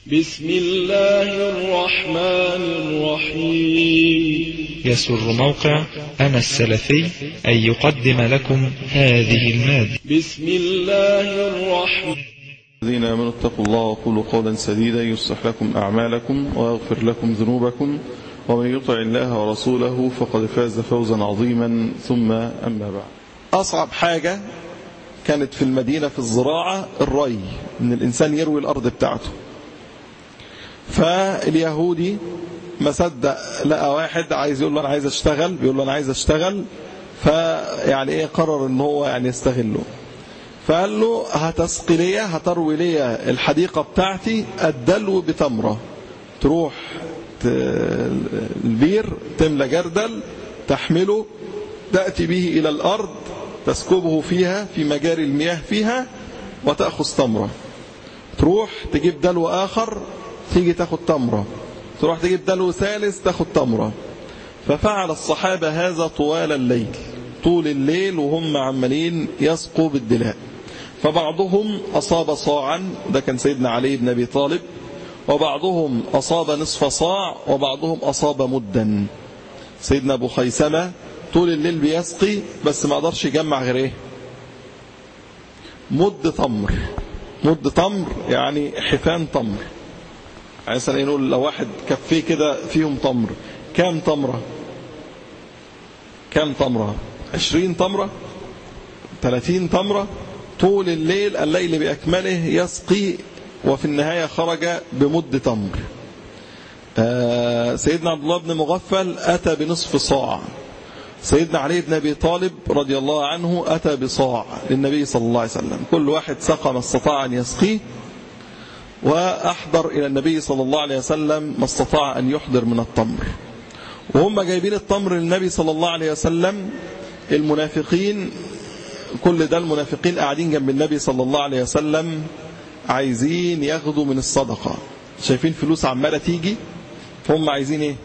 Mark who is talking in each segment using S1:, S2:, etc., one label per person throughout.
S1: بسم الله الرحمن الرحيم.
S2: يسر موقع أنا السلفي أن يقدم لكم هذه المادة.
S1: بسم الله الرحمن.
S3: الذين آمنوا اتقوا الله وقولوا قولا سديدا يصلح لكم أعمالكم ويغفر لكم ذنوبكم ومن يطع الله ورسوله فقد فاز فوزا عظيما. ثم أما بعد، أصعب حاجة كانت في المدينة في الزراعة الري، إن الإنسان يروي الأرض بتاعته. فاليهودي ما صدق لقى واحد عايز يقول له أنا عايز أشتغل، بيقول له أنا عايز أشتغل، فيعني إيه قرر إن هو يعني يستغله. فقال له هتسقي لي، هتروي لي الحديقة بتاعتي الدلو بتمرة، تروح البير تملى جردل تحمله تأتي به إلى الأرض تسكبه فيها في مجاري المياه فيها وتأخذ تمرة، تروح تجيب دلو آخر تيجي تاخد تمرة، تروح تجيب دلو ثالث تاخد تمرة. ففعل الصحابة هذا طوال الليل، طول الليل وهم عمالين يسقوا بالدلاء. فبعضهم أصاب صاعا، ده كان سيدنا علي بن أبي طالب، وبعضهم أصاب نصف صاع، وبعضهم أصاب مدا. سيدنا أبو خيثمة طول الليل بيسقي بس ما قدرش يجمع غير ايه؟ مد تمر. مد تمر يعني حفان تمر. يعني مثلا نقول لو واحد كفيه كده فيهم تمر، كام تمرة؟ كام تمرة؟ 20 تمرة، 30 تمرة. طول الليل بأكمله يسقي، وفي النهاية خرج بمد تمر. سيدنا عبد الله بن مغفل أتى بنصف صاع. سيدنا علي بن أبي طالب رضي الله عنه أتى بصاع للنبي صلى الله عليه وسلم. كل واحد سقى ما استطاع أن يسقيه، وأحضر إلى النبي صلى الله عليه وسلم ما استطاع أن يحضر من التمر. وهم جايبين التمر للنبي صلى الله عليه وسلم، المنافقين كل ده المنافقين قاعدين جنب النبي صلى الله عليه وسلم عايزين ياخدوا من الصدقة، شايفين فلوس عمالة تيجي، فهم عايزين ايه؟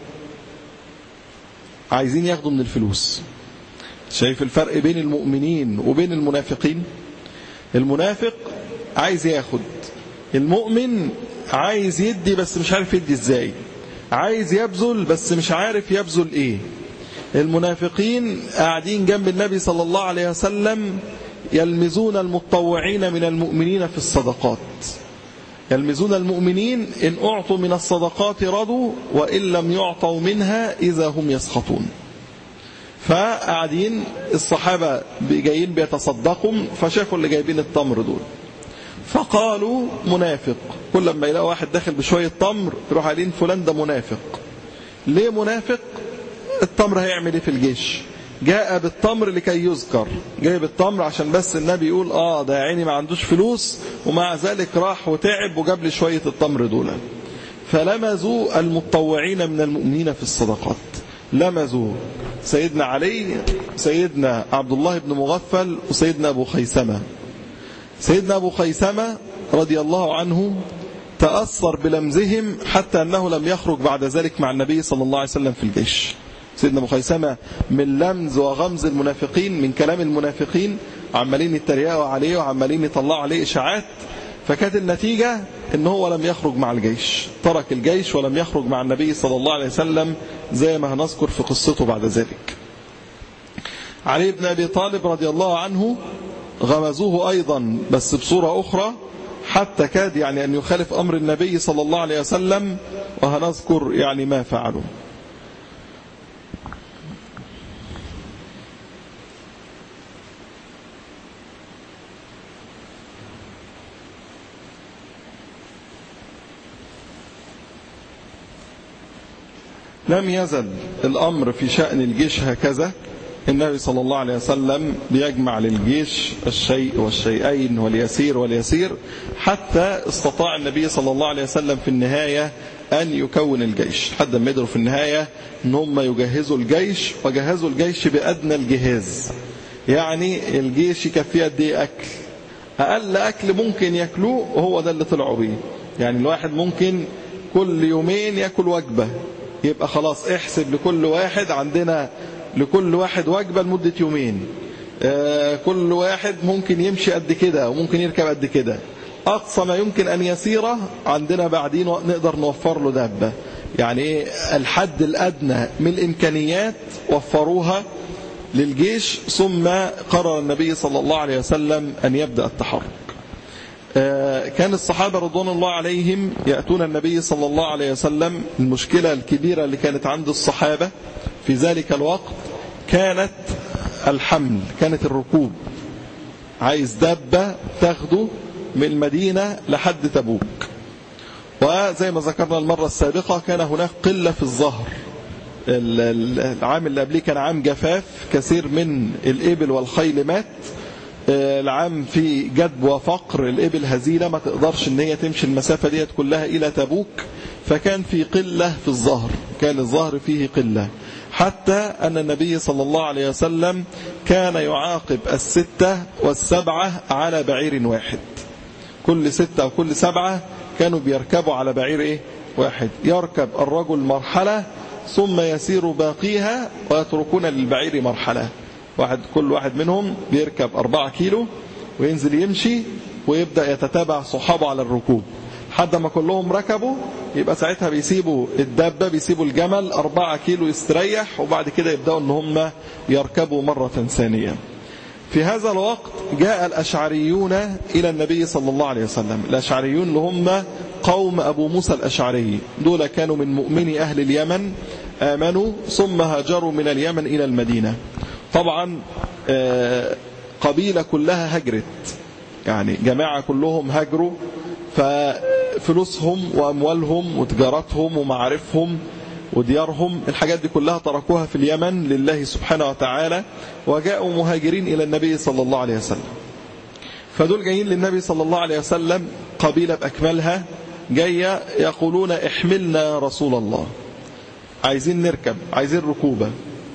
S3: عايزين ياخدوا من الفلوس. شايف الفرق بين المؤمنين وبين المنافقين؟ المنافق عايز ياخد، المؤمن عايز يدي بس مش عارف يدي ازاي، عايز يبذل بس مش عارف يبذل ايه. المنافقين قاعدين جنب النبي صلى الله عليه وسلم يلمزون المتطوعين من المؤمنين في الصدقات، يلمزون المؤمنين إن أعطوا من الصدقات رضوا، وإن لم يعطوا منها إذا هم يسخطون. فقاعدين الصحابة جايين بيتصدقوا، فشافوا اللي جايبين التمر دول فقالوا منافق. كل ما يلاقوا واحد داخل بشوية تمر يروح قايلين فلان ده منافق. ليه منافق؟ التمر هيعمل ايه في الجيش؟ جاء بالتمر لكي يذكر، جايب التمر عشان بس النبي يقول ده يا عيني ما عندوش فلوس، ومع ذلك راح وتعب وجاب لي شوية التمر دول. فلمزوا المتطوعين من المؤمنين في الصدقات، لمزوا سيدنا علي، سيدنا عبد الله بن مغفل، وسيدنا أبو خيثمة. سيدنا أبو خيثمة رضي الله عنه تأثر بلمزهم حتى أنه لم يخرج بعد ذلك مع النبي صلى الله عليه وسلم في الجيش. سيدنا أبو خيثمة من لمز وغمز المنافقين، من كلام المنافقين، عمالين يتريقوا عليه وعمالين يطلعوا عليه إشاعات، فكانت النتيجة إن هو لم يخرج مع الجيش، ترك الجيش ولم يخرج مع النبي صلى الله عليه وسلم زي ما هنذكر في قصته بعد ذلك. علي بن أبي طالب رضي الله عنه غمزوه أيضا بس بصورة أخرى، حتى كاد يعني أن يخالف أمر النبي صلى الله عليه وسلم، وهنذكر يعني ما فعلوا. لم يزل الأمر في شأن الجيش هكذا. النبي صلى الله عليه وسلم بيجمع للجيش الشيء والشيئين واليسير واليسير، حتى استطاع النبي صلى الله عليه وسلم في النهاية أن يكون الجيش، حتى ما يقدروا في النهاية أن هم يجهزوا الجيش، وجهزوا الجيش بأدنى الجهاز. يعني الجيش يكفيه قد ايه أكل؟ أقل أكل ممكن يأكلوه هو ده اللي طلعوا بيه. يعني الواحد ممكن كل يومين يأكل وجبة، يبقى خلاص احسب لكل واحد، عندنا لكل واحد وجبة لمدة يومين. كل واحد ممكن يمشي قد كده وممكن يركب قد كده. أقصى ما يمكن أن يسيره عندنا بعدين نقدر نوفر له دابة. يعني الحد الأدنى من الإمكانيات وفروها للجيش، ثم قرر النبي صلى الله عليه وسلم أن يبدأ التحرك. كان الصحابة رضوان الله عليهم يأتون النبي صلى الله عليه وسلم. المشكلة الكبيرة اللي كانت عند الصحابة في ذلك الوقت كانت الحمل، كانت الركوب. عايز دابة تاخده من المدينة لحد تبوك. وزي ما ذكرنا المرة السابقة كان هناك قلة في الظهر. العام اللي قبليه كان عام جفاف، كثير من الإبل والخيل مات. العام في جدب وفقر، الإبل هزيلة ما تقدرش ان هي تمشي المسافة ديت كلها إلى تبوك، فكان في قلة في الظهر، كان الظهر فيه قلة، حتى أن النبي صلى الله عليه وسلم كان يعاقب 6 و7 على بعير واحد. كل 6 وكل 7 كانوا بيركبوا على بعير واحد. يركب الرجل مرحلة ثم يسير باقيها ويتركون للبعير مرحلة. كل واحد منهم بيركب 4 كيلو وينزل يمشي ويبدأ يتتابع صحابه على الركوب حتى ما كلهم ركبوا. يبقى ساعتها بيسيبوا الدابة، بيسيبوا الجمل 4 كيلو يستريح، وبعد كده يبدأوا ان هم يركبوا مرة ثانية. في هذا الوقت جاء الأشعريون إلى النبي صلى الله عليه وسلم. الأشعريون اللي هم قوم أبو موسى الأشعري، دول كانوا من مؤمني أهل اليمن، آمنوا ثم هاجروا من اليمن إلى المدينة. طبعا قبيلة كلها هجرت، يعني جماعة كلهم هجروا، ففلوسهم وأموالهم وتجارتهم ومعارفهم وديارهم الحاجات دي كلها تركوها في اليمن لله سبحانه وتعالى، وجاءوا مهاجرين إلى النبي صلى الله عليه وسلم. فدول جايين للنبي صلى الله عليه وسلم قبيلة بأكملها، جاية يقولون احملنا يا رسول الله، عايزين نركب، عايزين ركوبة.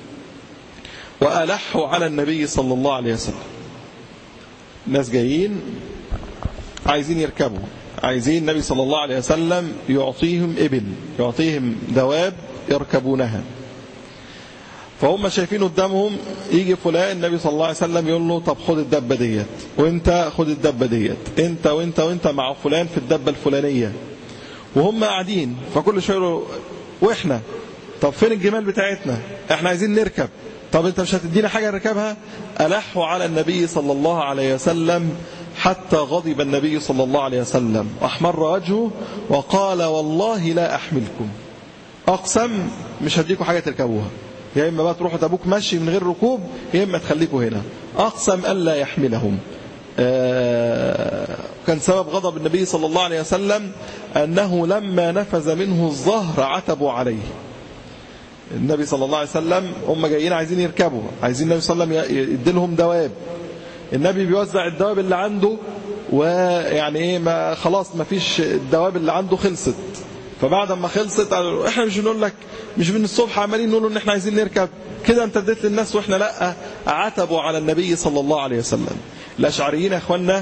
S3: وألحوا على النبي صلى الله عليه وسلم. الناس جايين عايزين يركبوا، عايزين النبي صلى الله عليه وسلم يعطيهم إبل، يعطيهم دواب يركبونها. فهم شايفين قدامهم يجي فلان، النبي صلى الله عليه وسلم يقول له طب خد الدبة ديت، وانت خد الدبة ديت، انت وانت وانت مع فلان في الدبة الفلانية. وهم قاعدين، فكل شوية يقولوا واحنا طب فين الجمال بتاعتنا، احنا عايزين نركب، طب انت مش هتدينا حاجة نركبها. ألحوا على النبي صلى الله عليه وسلم حتى غضب النبي صلى الله عليه وسلم واحمر وجهه وقال والله لا أحملكم، أقسم مش هديكم حاجة تركبوها، يا إما بقى تروحوا تبوك مشي من غير ركوب، يا إما تخليكم هنا. أقسم ألا يحملهم. كان سبب غضب النبي صلى الله عليه وسلم أنه لما نفذ منه الظهر عتبوا عليه. النبي صلى الله عليه وسلم هم جايين عايزين يركبوا، عايزين النبي صلى الله عليه وسلم يديلهم دواب. النبي بيوزع الدواب اللي عنده، ويعني ما خلاص ما فيش، الدواب اللي عنده خلصت. فبعد ما خلصت قالوا احنا مش بنقول لك، مش من الصبح عمالين نقول ان احنا عايزين نركب كده، انت اديت للناس واحنا لا. عتبوا على النبي صلى الله عليه وسلم. الأشعريين يا اخوانا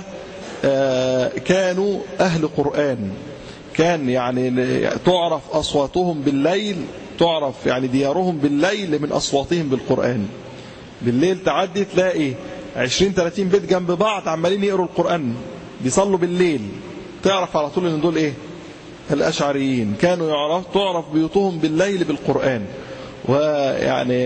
S3: كانوا أهل قرآن، كان يعني تعرف أصواتهم بالليل، تعرف يعني ديارهم بالليل من أصواتهم بالقرآن. بالليل تعدي تلاقي 20-30 بيت جنب بعض عمالين يقروا القرآن، بيصلوا بالليل، تعرف على طول ان دول الأشعريين. كانوا تعرف بيوتهم بالليل بالقرآن. ويعني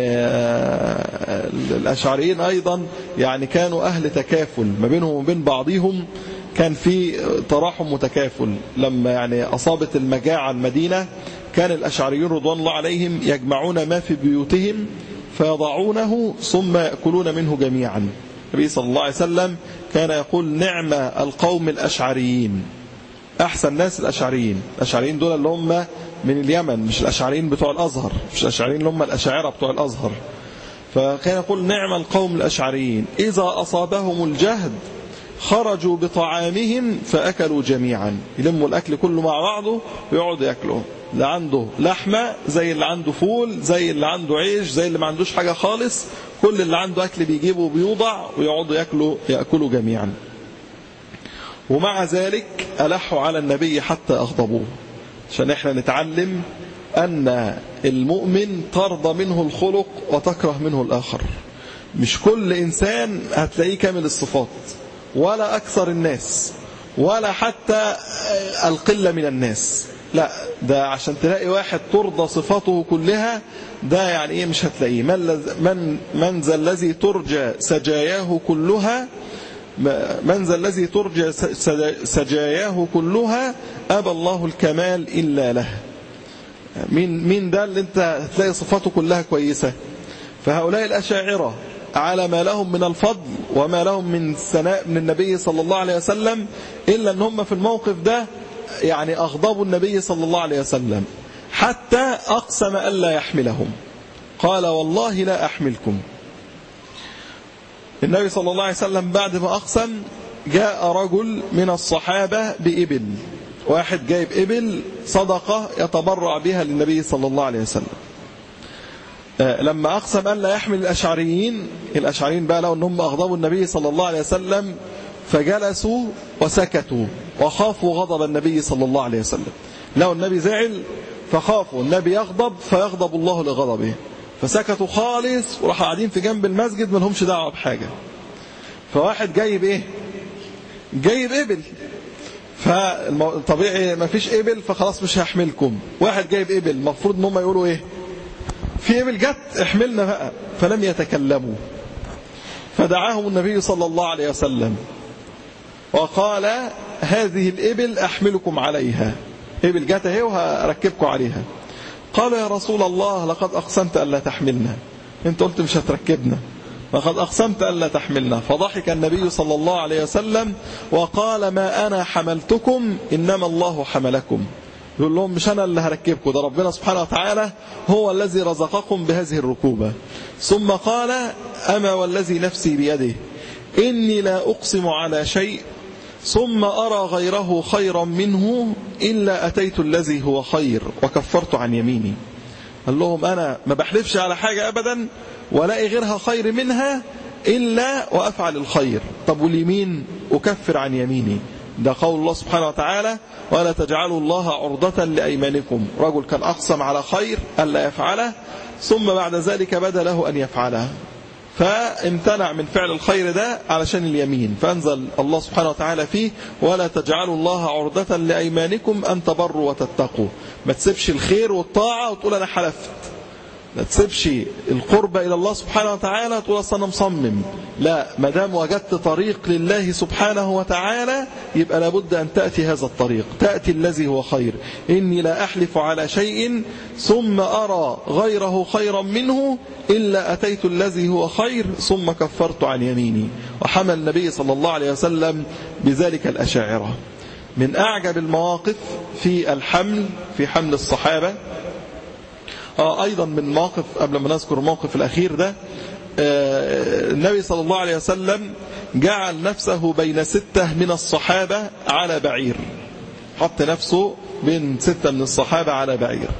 S3: الأشعريين أيضا يعني كانوا أهل تكافل ما بينهم وبين بعضهم، كان في تراحم وتكافل. لما يعني أصابت المجاعة المدينة كان الأشعريون رضوان الله عليهم يجمعون ما في بيوتهم فيضعونه ثم يأكلون منه جميعا. النبي صلى الله عليه وسلم كان يقول نعم القوم الأشعريين، أحسن ناس الأشعريين. الأشعريين دول اللي هم من اليمن، مش الأشعريين بتوع الأزهر، مش الأشعريين اللي هم الأشاعرة بتوع الأزهر. فكان يقول نعم القوم الأشعريين إذا أصابهم الجهد خرجوا بطعامهم فأكلوا جميعا. يلموا الأكل كله مع بعضه ويقعدوا يأكلوا، اللي عنده لحمة زي اللي عنده فول، زي اللي عنده عيش، زي اللي ما عندوش حاجة خالص، كل اللي عنده أكل بيجيبه وبيوضع ويقعدوا يأكلوا جميعا. ومع ذلك ألحوا على النبي حتى أغضبوه، عشان احنا نتعلم أن المؤمن ترضى منه الخلق وتكره منه الآخر. مش كل إنسان هتلاقيه كامل الصفات ولا أكثر الناس، ولا حتى القلة من الناس، لا، ده عشان تلاقي واحد ترضى صفاته كلها ده يعني ايه مش هتلاقيه. من ذا الذي ترجى سجاياه كلها، من ذا الذي ترجى سجاياه كلها أبى الله الكمال إلا له. مين ده اللي انت هتلاقي صفاته كلها كويسة؟ فهؤلاء الأشاعرة على ما لهم من الفضل وما لهم من ثناء من النبي صلى الله عليه وسلم، إلا أن هم في الموقف ده يعني أغضبوا النبي صلى الله عليه وسلم حتى أقسم ألا يحملهم، قال والله لا أحملكم. النبي صلى الله عليه وسلم بعد ما أقسم جاء رجل من الصحابة بإبل، واحد جايب إبل صدقة يتبرع بها للنبي صلى الله عليه وسلم. لما أقسم أن لا يحمل الأشعريين بقى لو أنهم أغضبوا النبي صلى الله عليه وسلم فجلسوا وسكتوا وخافوا غضب النبي صلى الله عليه وسلم. لو النبي زعل فخافوا النبي يغضب فيغضب الله لغضبه، فسكتوا خالص وراحوا قاعدين في جنب المسجد ما لهمش دعوة بحاجة. فواحد جايب ايه؟ جايب إبل، فطبيعي ما فيش إبل فخلاص مش هحملكم. واحد جايب إبل المفروض ان هم يقولوا ايه؟ في إبل جت احملنا بقى. فلم يتكلموا. فدعاهم النبي صلى الله عليه وسلم وقال هذه الإبل أحملكم عليها، إبل جت اهي وهركبكم عليها. قال يا رسول الله لقد أقسمت ألا تحملنا، انت قلت مش هتركبنا، لقد أقسمت ألا تحملنا. فضحك النبي صلى الله عليه وسلم وقال ما أنا حملتكم إنما الله حملكم. يقول لهم مش أنا اللي هركبكم، ده ربنا سبحانه وتعالى هو الذي رزقكم بهذه الركوبة. ثم قال أما والذي نفسي بيده إني لا أقسم على شيء ثم أرى غيره خيرا منه إلا أتيت الذي هو خير وكفرت عن يميني. قال لهم أنا ما بحلفش على حاجة أبدا ولاقي غيرها خير منها إلا وأفعل الخير. طب واليمين أكفر عن يميني. ده قول الله سبحانه وتعالى ولا تجعلوا الله عرضة لأيمانكم. رجل كان أقسم على خير ألا يفعله ثم بعد ذلك بدا له أن يفعله، فامتنع من فعل الخير ده علشان اليمين، فأنزل الله سبحانه وتعالى فيه ولا تجعلوا الله عرضة لأيمانكم أن تبروا وتتقوا. ما تسيبش الخير والطاعة وتقول أنا حلفت، ما تسيبش القربة إلى الله سبحانه وتعالى تقول أصلا أنا مصمم، لا، ما دام وجدت طريق لله سبحانه وتعالى يبقى لابد أن تأتي هذا الطريق، تأتي الذي هو خير. إني لا أحلف على شيء ثم أرى غيره خيرا منه إلا أتيت الذي هو خير ثم كفرت عن يميني. وحمل النبي صلى الله عليه وسلم بذلك الأشاعرة. من أعجب المواقف في الحمل، في حمل الصحابة أيضا من موقف قبل ما نذكر الموقف الأخير ده، النبي صلى الله عليه وسلم جعل نفسه بين 6 من الصحابة على بعير، حط نفسه بين 6 من الصحابة على بعير.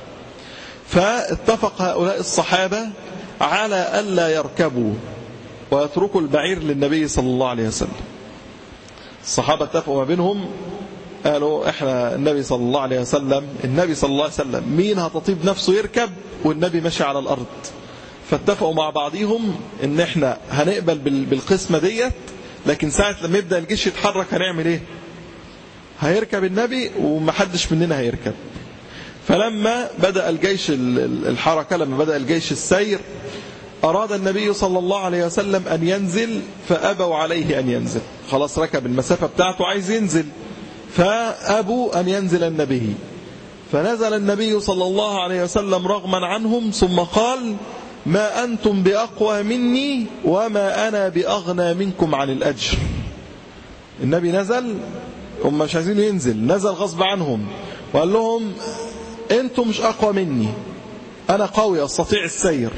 S3: فاتفق هؤلاء الصحابة على ألا يركبوا ويتركوا البعير للنبي صلى الله عليه وسلم. الصحابة اتفقوا ما بينهم، قالوا احنا النبي صلى الله عليه وسلم مين هتطيب نفسه يركب والنبي ماشي على الأرض. فاتفقوا مع بعضهم ان احنا هنقبل بالقسمة ديت، لكن ساعة لما يبدأ الجيش يتحرك هنعمل ايه؟ هيركب النبي ومحدش مننا هيركب. فلما بدأ الجيش الحركة، لما بدأ الجيش السير، أراد النبي صلى الله عليه وسلم أن ينزل فأبوا عليه أن ينزل. خلاص ركب المسافة بتاعته عايز ينزل، فأبوا أن ينزل النبي. فنزل النبي صلى الله عليه وسلم رغما عنهم ثم قال ما أنتم بأقوى مني وما أنا بأغنى منكم عن الأجر. النبي نزل، هم مش عايزين ينزل، نزل غصب عنهم وقال لهم أنتم مش أقوى مني، أنا قوي أستطيع السير،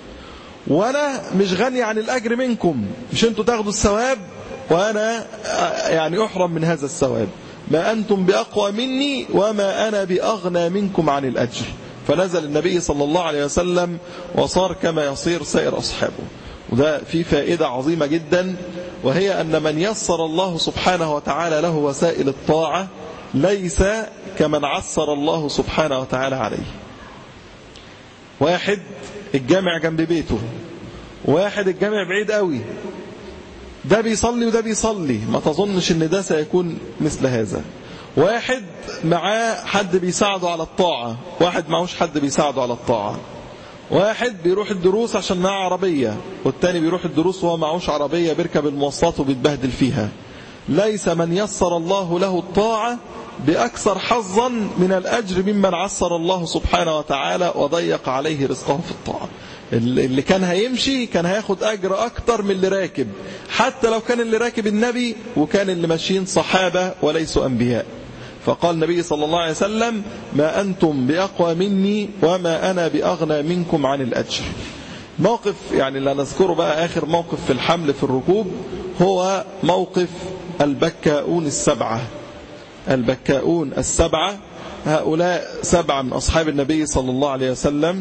S3: وأنا مش غني عن الأجر منكم، مش أنتم تاخدوا الثواب وأنا يعني أحرم من هذا الثواب. ما أنتم بأقوى مني وما أنا بأغنى منكم عن الأجر. فنزل النبي صلى الله عليه وسلم وصار كما يصير سائر أصحابه. وده في فائدة عظيمة جدا، وهي أن من يسر الله سبحانه وتعالى له وسائل الطاعة ليس كمن عسر الله سبحانه وتعالى عليه. واحد الجامع جنب بيته، واحد الجامع بعيد قوي، ده بيصلي وده بيصلي، ما تظنش ان ده سيكون مثل هذا. واحد معاه حد بيساعده على الطاعة، واحد معهوش حد بيساعده على الطاعة. واحد بيروح الدروس عشان معاه عربية، والتاني بيروح الدروس وهو معهوش عربية، بيركب المواصلات وبيتبهدل فيها. ليس من يسر الله له الطاعة بأكثر حظا من الأجر ممن عسر الله سبحانه وتعالى وضيق عليه رزقه في الطاعة. اللي كان هيمشي كان هياخد أجر أكتر من اللي راكب، حتى لو كان اللي راكب النبي وكان اللي ماشيين صحابة وليسوا أنبياء. فقال النبي صلى الله عليه وسلم: ما أنتم بأقوى مني وما أنا بأغنى منكم عن الأجر. موقف يعني اللي نذكره بقى آخر موقف في الحمل في الركوب هو موقف البكاؤون السبعة. البكاؤون السبعة هؤلاء 7 من أصحاب النبي صلى الله عليه وسلم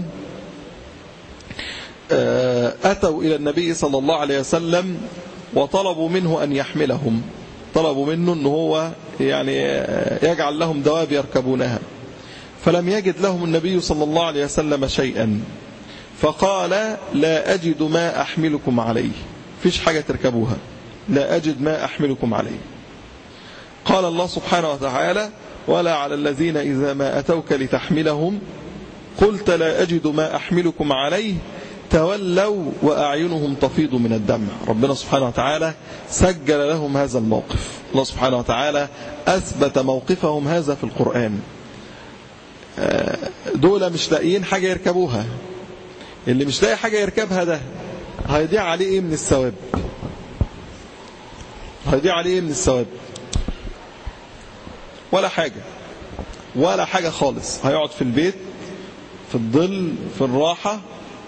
S3: أتوا إلى النبي صلى الله عليه وسلم وطلبوا منه أن يحملهم، طلبوا منه أنه هو يعني يجعل لهم دواب يركبونها، فلم يجد لهم النبي صلى الله عليه وسلم شيئا، فقال: لا أجد ما أحملكم عليه، فيش حاجة تركبوها، لا أجد ما أحملكم عليه. قال الله سبحانه وتعالى: ولا على الذين إذا ما أتوك لتحملهم قلت لا أجد ما أحملكم عليه تولوا وأعينهم تفيض من الدمع. ربنا سبحانه وتعالى سجل لهم هذا الموقف. الله سبحانه وتعالى أثبت موقفهم هذا في القرآن. دول مش لاقيين حاجة يركبوها، اللي مش لاقي حاجة يركبها ده هيضيع عليه ايه من الثواب؟ هيضيع عليه ايه من الثواب؟ ولا حاجة، ولا حاجة خالص. هيقعد في البيت في الظل في الراحة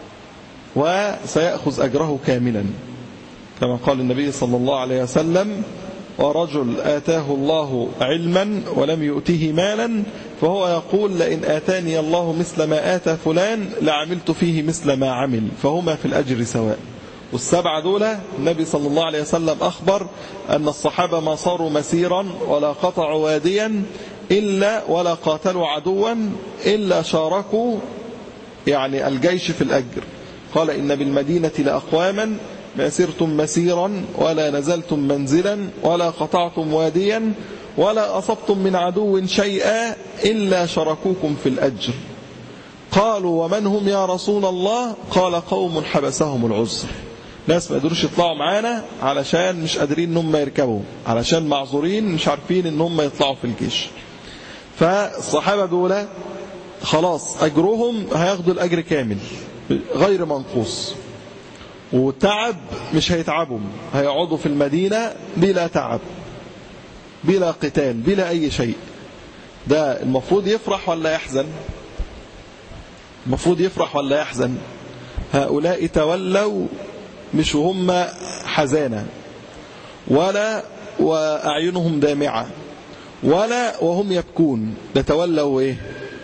S3: وسيأخذ أجره كاملا، كما قال النبي صلى الله عليه وسلم: ورجل آتاه الله علما ولم يؤته مالا فهو يقول لئن آتاني الله مثل ما آتى فلان لعملت فيه مثل ما عمل فهما في الأجر سواء. والسبعة دول النبي صلى الله عليه وسلم أخبر أن الصحابة ما صاروا مسيرا ولا قطعوا واديا إلا ولا قاتلوا عدوا إلا شاركوا يعني الجيش في الأجر. قال: إن بالمدينة لأقواما ما سرتم مسيرا ولا نزلتم منزلا ولا قطعتم واديا ولا أصبتم من عدو شيئا إلا شركوكم في الأجر. قالوا: ومن هم يا رسول الله؟ قال: قوم حبسهم العذر، ناس ما قدروش يطلعوا معانا علشان مش قادرين ان هم يركبوا، علشان معذورين مش عارفين ان هم يطلعوا في الجيش. فالصحابة دول خلاص أجرهم هياخدوا الأجر كامل غير منقوص، وتعب مش هيتعبوا، هيقعدوا في المدينة بلا تعب بلا قتال بلا أي شيء. ده المفروض يفرح ولا يحزن؟ المفروض يفرح ولا يحزن؟ هؤلاء تولوا مش وهم حزانة ولا وأعينهم دامعة ولا وهم يبكون، ده تولوا إيه؟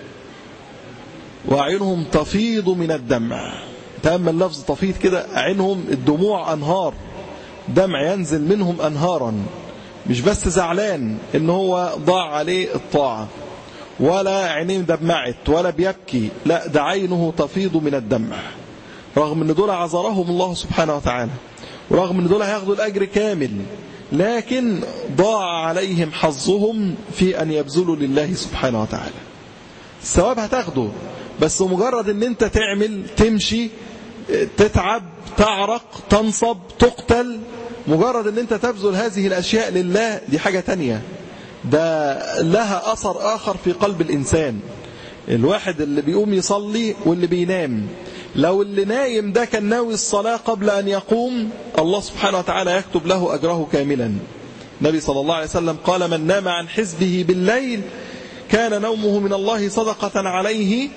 S3: وأعينهم تفيض من الدمع. تأمل لفظ تفيض كده، عينهم الدموع أنهار، دمع ينزل منهم أنهارا، مش بس زعلان إن هو ضاع عليه الطاعة ولا عينيه دمعت ولا بيبكي، لا ده عينه تفيض من الدمع، رغم ان دول عذرهم الله سبحانه وتعالى، ورغم ان دول هياخدوا الأجر كامل، لكن ضاع عليهم حظهم في أن يبذلوا لله سبحانه وتعالى. الثواب هتاخده، بس مجرد ان انت تعمل تمشي تتعب تعرق تنصب تقتل، مجرد ان انت تبذل هذه الأشياء لله دي حاجة تانية، ده لها أثر آخر في قلب الإنسان. الواحد اللي بيقوم يصلي واللي بينام، لو اللي نايم ده كان ناوي الصلاة قبل أن يقوم، الله سبحانه وتعالى يكتب له أجره كاملا. النبي صلى الله عليه وسلم قال: من نام عن حزبه بالليل كان نومه من الله صدقة عليه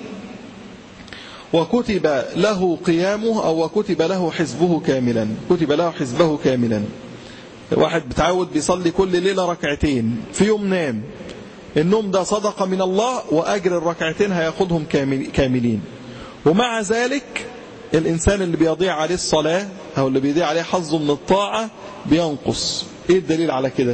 S3: وكتب له قيامه، أو وكتب له حزبه كاملا، كتب له حزبه كاملا. واحد بتعود بيصلي كل ليلة ركعتين، في يوم نام، النوم ده صدقة من الله وأجر الركعتين هياخدهم كاملين. ومع ذلك الإنسان اللي بيضيع عليه الصلاة أو اللي بيضيع عليه حظه من الطاعة بينقص. إيه الدليل على كده؟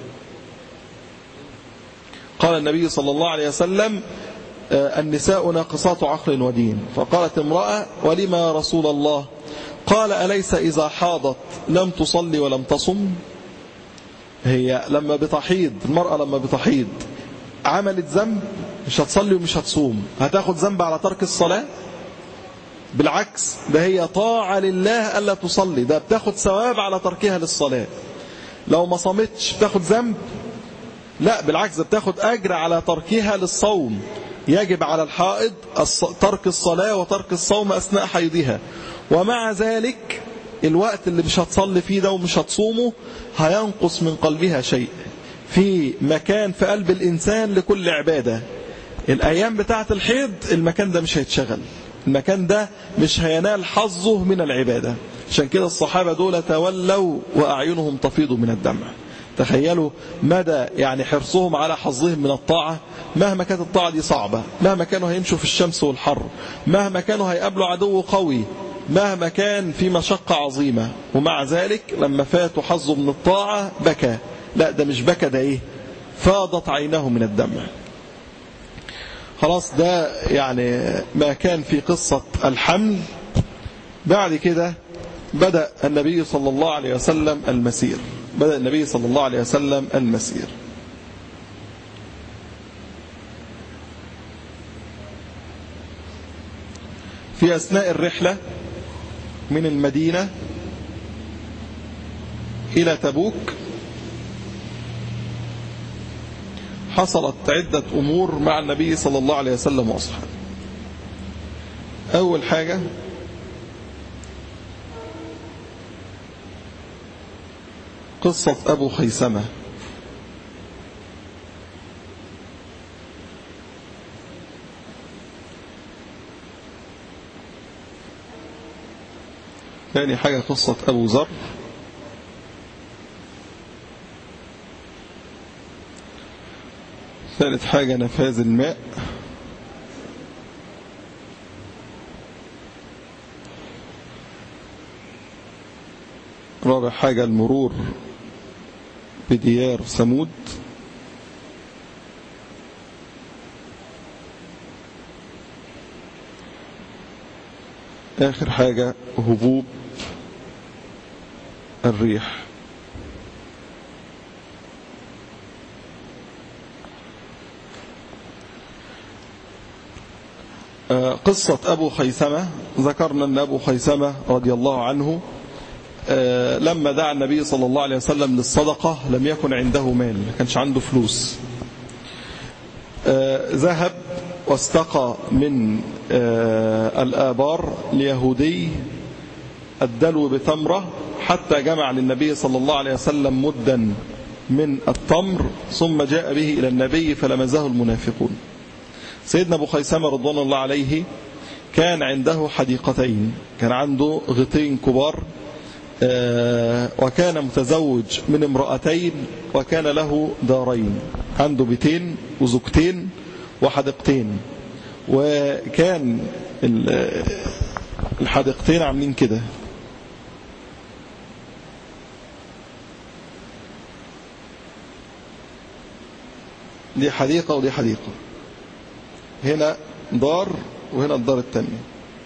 S3: قال النبي صلى الله عليه وسلم: النساء ناقصات عقل ودين. فقالت امرأة: ولما يا رسول الله؟ قال أليس إذا حاضت لم تصلي ولم تصم؟ هي لما بتحيض المرأة لما بتحيض عملت ذنب، مش هتصلي ومش هتصوم، هتاخد ذنب على ترك الصلاة؟ بالعكس، ده هي طاعة لله ألا تصلي، ده بتاخد ثواب على تركها للصلاة. لو ما صمتش بتاخد ذنب؟ لا بالعكس، ده بتاخد أجر على تركها للصوم. يجب على الحائض ترك الصلاة وترك الصوم أثناء حيضها، ومع ذلك الوقت اللي مش هتصلي فيه ده ومش هتصومه هينقص من قلبها شيء. في مكان في قلب الإنسان لكل عبادة. الأيام بتاعة الحيض المكان ده مش هيتشغل، المكان ده مش هينال حظه من العبادة. عشان كده الصحابة دول تولوا وأعينهم تفيض من الدمع. تخيلوا مدى يعني حرصهم على حظهم من الطاعة، مهما كانت الطاعة دي صعبة، مهما كانوا هيمشوا في الشمس والحر، مهما كانوا هيقابلوا عدو قوي، مهما كان في مشقة عظيمة، ومع ذلك لما فاتوا حظه من الطاعة بكى. لا ده مش بكى، ده ايه؟ فاضت عيناه من الدمع. خلاص، ده يعني ما كان في قصة الحمل. بعد كده بدأ النبي صلى الله عليه وسلم المسير. بدأ النبي صلى الله عليه وسلم المسير. في أثناء الرحلة من المدينة إلى تبوك حصلت عدة أمور مع النبي صلى الله عليه وسلم وأصحابه. أول حاجة قصة أبو خيثمة. ثاني حاجة قصة أبو ذر. ثالث حاجة نفاذ الماء. رابع حاجة المرور بديار ثمود. آخر حاجة هبوب الريح. قصة أبو خيثمة، ذكرنا أن أبو خيثمة رضي الله عنه لما دعا النبي صلى الله عليه وسلم للصدقة لم يكن عنده مال، ما كانش عنده فلوس. ذهب واستقى من الآبار اليهودي الدلو بتمرة حتى جمع للنبي صلى الله عليه وسلم مدا من التمر، ثم جاء به إلى النبي فلمزه المنافقون. سيدنا أبو خيثمة رضوان الله عليه كان عنده حديقتين، كان عنده غيطين كبار، وكان متزوج من امرأتين، وكان له دارين، عنده بيتين وزوجتين وحديقتين. وكان الحديقتين عاملين كده، دي حديقة ودي حديقة، هنا دار وهنا الدار التانية،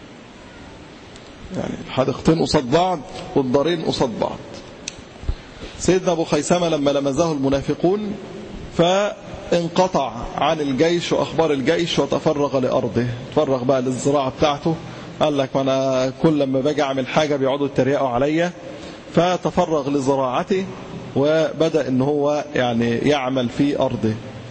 S3: يعني الحديقتين قصاد بعض والدارين قصاد بعض. سيدنا أبو خيثمة لما لمزه المنافقون فانقطع عن الجيش وأخبار الجيش وتفرغ لأرضه، تفرغ بقى للزراعة بتاعته. قال لك أنا كل لما باجي أعمل حاجة بيقعدوا يتريقوا عليا، فتفرغ لزراعته وبدأ إن هو يعني يعمل في أرضه.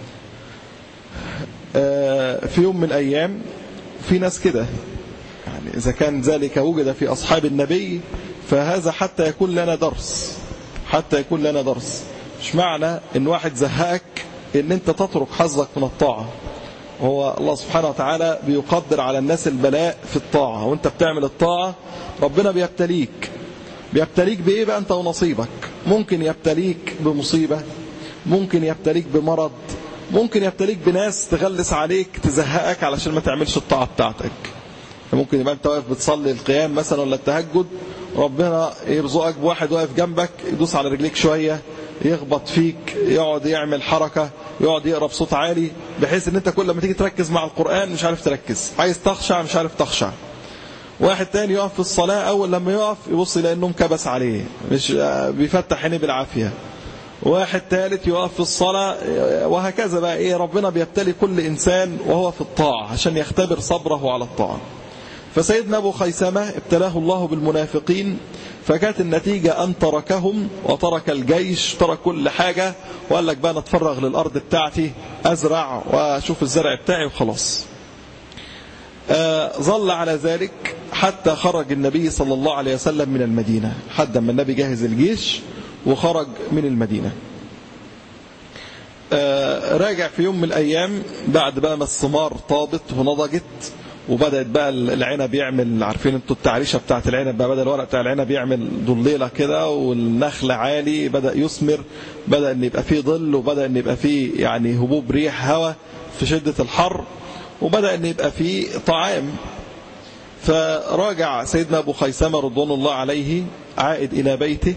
S3: في يوم من الأيام في ناس كده، يعني إذا كان ذلك وجد في أصحاب النبي فهذا حتى يكون لنا درس، حتى يكون لنا درس. مش معنى إن واحد زهقك إن أنت تترك حظك من الطاعة. هو الله سبحانه وتعالى بيقدر على الناس البلاء في الطاعة، وأنت بتعمل الطاعة ربنا بيبتليك بإيه بقى أنت ونصيبك. ممكن يبتليك بمصيبة، ممكن يبتليك بمرض، ممكن يبتليك بناس تغلس عليك تزهقك علشان ما تعملش الطاعة بتاعتك. ممكن يبقى انت واقف بتصلي القيام مثلا ولا التهجد، ربنا يرزقك بواحد واقف جنبك يدوس على رجليك شوية، يخبط فيك، يقعد يعمل حركة، يقعد يقرأ بصوت عالي، بحيث ان انت كل ما تيجي تركز مع القرآن مش عارف تركز، عايز تخشع مش عارف تخشع. واحد تاني يقف في الصلاة، أول لما يقف يبص يلاقي النوم كبس عليه، مش بيفتح عينيه بالعافية. واحد ثالث يقف في الصلاة، وهكذا بقى إيه، ربنا بيبتلي كل إنسان وهو في الطاعة عشان يختبر صبره على الطاعة. فسيدنا أبو خيثمة ابتلاه الله بالمنافقين، فكانت النتيجة أن تركهم وترك الجيش، ترك كل حاجة، وقال لك بقى نتفرغ للأرض بتاعتي، أزرع وأشوف الزرع بتاعي وخلاص. ظل على ذلك حتى خرج النبي صلى الله عليه وسلم من المدينة، حتى ما النبي جهز الجيش وخرج من المدينة. راجع في يوم من الأيام بعد بقى ما الثمار طابت ونضجت، وبدأت بقى العنب يعمل، عارفين انتوا التعريشة بتاعت العنب بقى، بدأ الورق بتاع العنب يعمل ضليلة كده، والنخل عالي بدأ يثمر، بدأ ان يبقى فيه ظل، وبدأ ان يبقى فيه يعني هبوب ريح هواء في شدة الحر، وبدأ ان يبقى فيه طعام. فراجع سيدنا أبو خيثمة رضوان الله عليه عائد إلى بيته،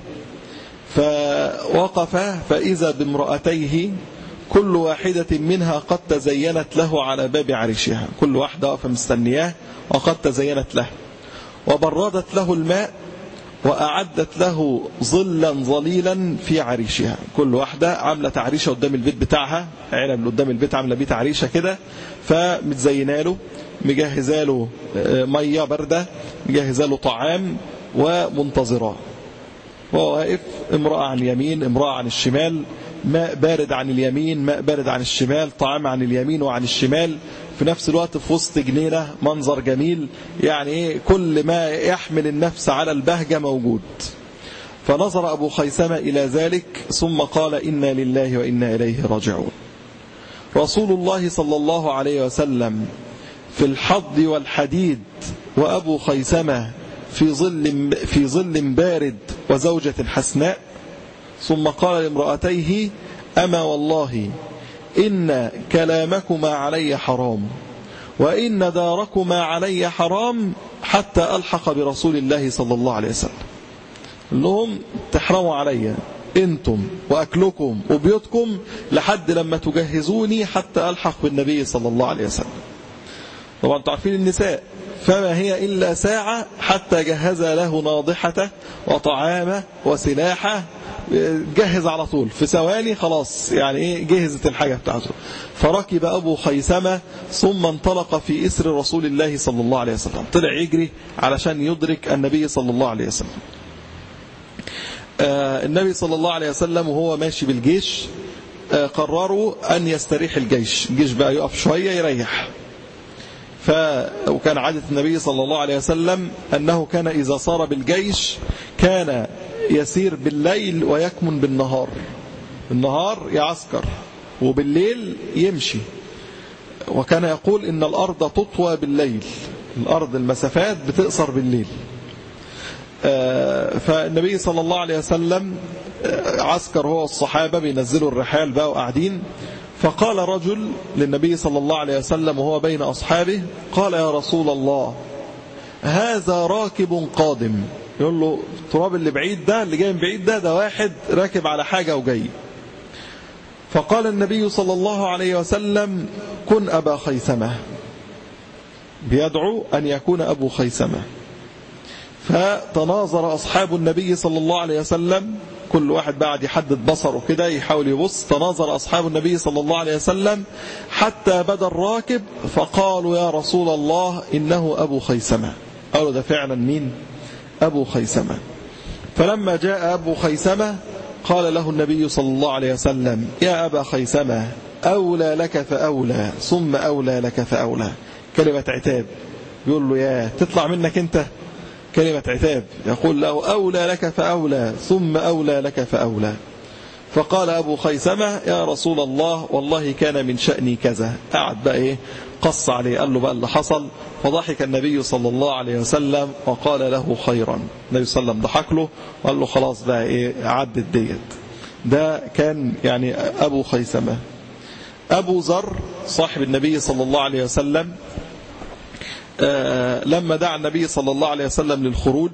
S3: فوقف فإذا بامرأتيه كل واحدة منها قد تزينت له على باب عريشها، كل واحدة واقفة مستنياه وقد تزينت له، وبردت له الماء وأعدت له ظلا ظليلا في عريشها. كل واحدة عاملة تعريشة قدام البيت بتاعها، عنب قدام البيت عاملة بيه تعريشة كده، فمتزينه له، مجهزه له مية باردة، مجهزه له طعام، ومنتظراه. وهو واقف، امرأة عن اليمين، امرأة عن الشمال، ماء بارد عن اليمين، ماء بارد عن الشمال، طعام عن اليمين وعن الشمال، في نفس الوقت في وسط جنينة، منظر جميل، يعني كل ما يحمل النفس على البهجة موجود. فنظر أبو خيثمة إلى ذلك ثم قال: إنا لله وإنا إليه راجعون. رسول الله صلى الله عليه وسلم في الحض والحديد، وأبو خيثمة في ظل بارد وزوجة حسناء. ثم قال لامرأتيه: أما والله إن كلامكما علي حرام، وإن داركما علي حرام، حتى ألحق برسول الله صلى الله عليه وسلم. لهم تحرموا علي أنتم وأكلكم وبيوتكم لحد لما تجهزوني حتى ألحق بالنبي صلى الله عليه وسلم. طبعا تعرفين النساء، فما هي إلا ساعة حتى جهز له ناضحته وطعامه وسلاحه، جهز على طول في ثواني، خلاص يعني ايه، جهزت الحاجة بتاعته. فركب أبو خيثمة ثم انطلق في إسر رسول الله صلى الله عليه وسلم، طلع يجري علشان يدرك النبي صلى الله عليه وسلم. النبي صلى الله عليه وسلم وهو ماشي بالجيش قرروا أن يستريح الجيش بقى يقف شوية يريح. وكان عادة النبي صلى الله عليه وسلم أنه كان إذا صار بالجيش كان يسير بالليل ويكمن بالنهار، بالنهار يعسكر وبالليل يمشي. وكان يقول إن الأرض تطوى بالليل، الأرض المسافات بتقصر بالليل. فالنبي صلى الله عليه وسلم عسكر هو والصحابة بينزلوا الرحال بقى وقاعدين. فقال رجل للنبي صلى الله عليه وسلم وهو بين أصحابه، قال: يا رسول الله، هذا راكب قادم. يقول له: التراب اللي بعيد ده، اللي جاي من بعيد ده واحد راكب على حاجة وجاي. فقال النبي صلى الله عليه وسلم: كن أبا خيثمة، بيدعو أن يكون أبو خيثمة. فتناظر أصحاب النبي صلى الله عليه وسلم، كل واحد بعد يحدد بصره كده يحاول يبص. تناظر أصحاب النبي صلى الله عليه وسلم حتى بدا الراكب، فقالوا: يا رسول الله، إنه أبو خيثمة. قالوا: ده فعلا مين؟ أبو خيثمة. فلما جاء أبو خيثمة قال له النبي صلى الله عليه وسلم: يا أبا خيثمة، أولى لك فأولى، ثم أولى لك فأولى. كلمة عتاب، يقول له: يا تطلع منك أنت، كلمة عتاب. يقول له: أولى لك فأولى، ثم أولى لك فأولى. فقال أبو خيثمة: يا رسول الله، والله كان من شأني كذا. قعد بقى إيه، قص عليه، قال له بقى اللي حصل. فضحك النبي صلى الله عليه وسلم وقال له: خيرا. النبي صلى الله عليه وسلم ضحك له وقال له: خلاص بقى إيه، عدت ديت. ده كان يعني أبو خيثمة. أبو ذر صاحب النبي صلى الله عليه وسلم، لما دعا النبي صلى الله عليه وسلم للخروج،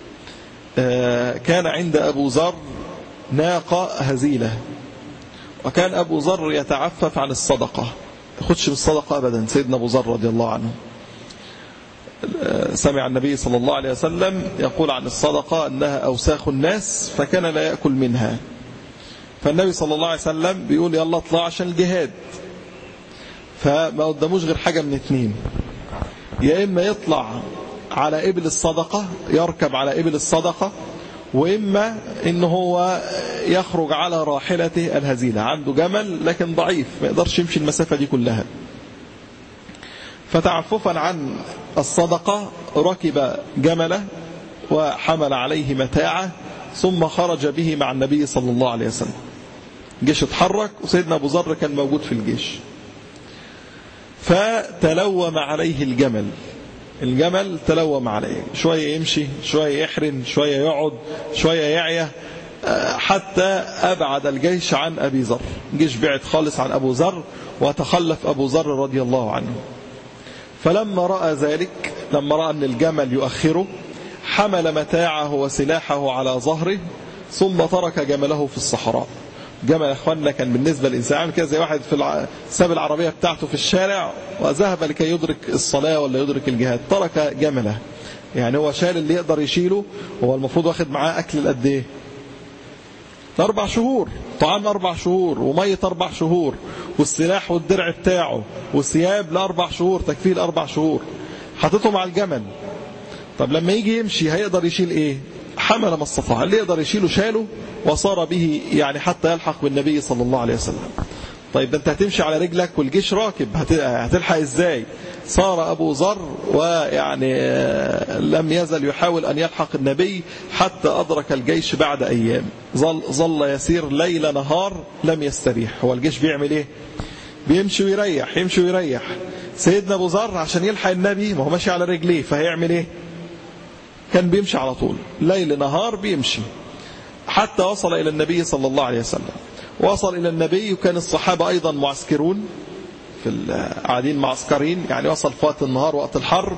S3: كان عند أبو ذر ناقة هزيلة، وكان أبو ذر يتعفف عن الصدقة، يخدش بالصدقة أبدا، سيدنا أبو ذر رضي الله عنه. سمع النبي صلى الله عليه وسلم يقول عن الصدقة أنها أوساخ الناس فكان لا يأكل منها. فالنبي صلى الله عليه وسلم بيقول يلا اطلع عشان الجهاد، فما قدموش غير حاجة من اتنين، يا إما يطلع على إبل الصدقة، يركب على إبل الصدقة، وإما إن هو يخرج على راحلته الهزيلة، عنده جمل لكن ضعيف ما يقدرش يمشي المسافة دي كلها. فتعففا عن الصدقة ركب جمله وحمل عليه متاعه ثم خرج به مع النبي صلى الله عليه وسلم. الجيش اتحرك وسيدنا أبو ذر كان موجود في الجيش، فتلوم عليه الجمل تلوم عليه، شوية يمشي شوية يحرن شوية يقعد شوية يعيا، حتى أبعد الجيش عن أبي ذر. الجيش بعد خالص عن أبو ذر وتخلف أبو ذر رضي الله عنه. فلما رأى ذلك، لما رأى أن الجمل يؤخره، حمل متاعه وسلاحه على ظهره ثم ترك جمله في الصحراء. جمل يا اخواننا كان بالنسبة للإنسان عامل كده زي واحد ساب العربية بتاعته في الشارع وذهب لكي يدرك الصلاة ولا يدرك الجهاد، ترك جمله. يعني هو شال اللي يقدر يشيله، هو المفروض واخد معاه أكل قد ايه؟ 4 شهور، طعام 4 شهور ومية 4 شهور والسلاح والدرع بتاعه والثياب ل4 شهور، تكفيه 4 شهور، حطيته مع الجمل. طب لما يجي يمشي هيقدر يشيل ايه؟ حمل ما استطاع، اللي يقدر يشيله شاله وصار به يعني حتى يلحق بالنبي صلى الله عليه وسلم. طيب ده انت هتمشي على رجلك والجيش راكب، هتلحق ازاي؟ صار أبو ذر ويعني لم يزل يحاول أن يلحق النبي حتى أدرك الجيش بعد أيام. ظل يسير ليل نهار لم يستريح. هو الجيش بيعمل ايه؟ بيمشي ويريح يمشي ويريح. سيدنا أبو ذر عشان يلحق النبي ما هو ماشي على رجليه، فهيعمل ايه؟ كان بيمشي على طول ليل نهار بيمشي حتى وصل إلى النبي صلى الله عليه وسلم. وصل إلى النبي وكان الصحابة أيضا معسكرون قاعدين معسكرين، يعني وصل في وقت النهار وقت الحرب.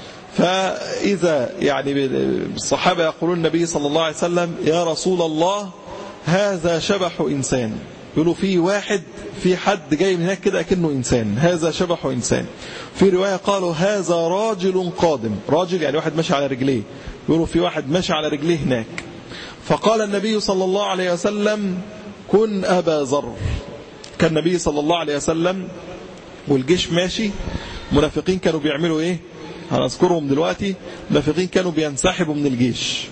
S3: فإذا يعني الصحابة يقولون النبي صلى الله عليه وسلم يا رسول الله هذا شبح إنسان، يقولوا في حد جاي من هناك كده أكنه إنسان، هذا شبح إنسان. في رواية قالوا هذا راجل قادم، راجل يعني واحد ماشي على رجليه، يقولوا في واحد ماشي على رجليه هناك. فقال النبي صلى الله عليه وسلم كن أبا ذر. كان النبي صلى الله عليه وسلم والجيش ماشي، منافقين كانوا بيعملوا ايه؟ هنذكرهم دلوقتي. المنافقين كانوا بينسحبوا من الجيش.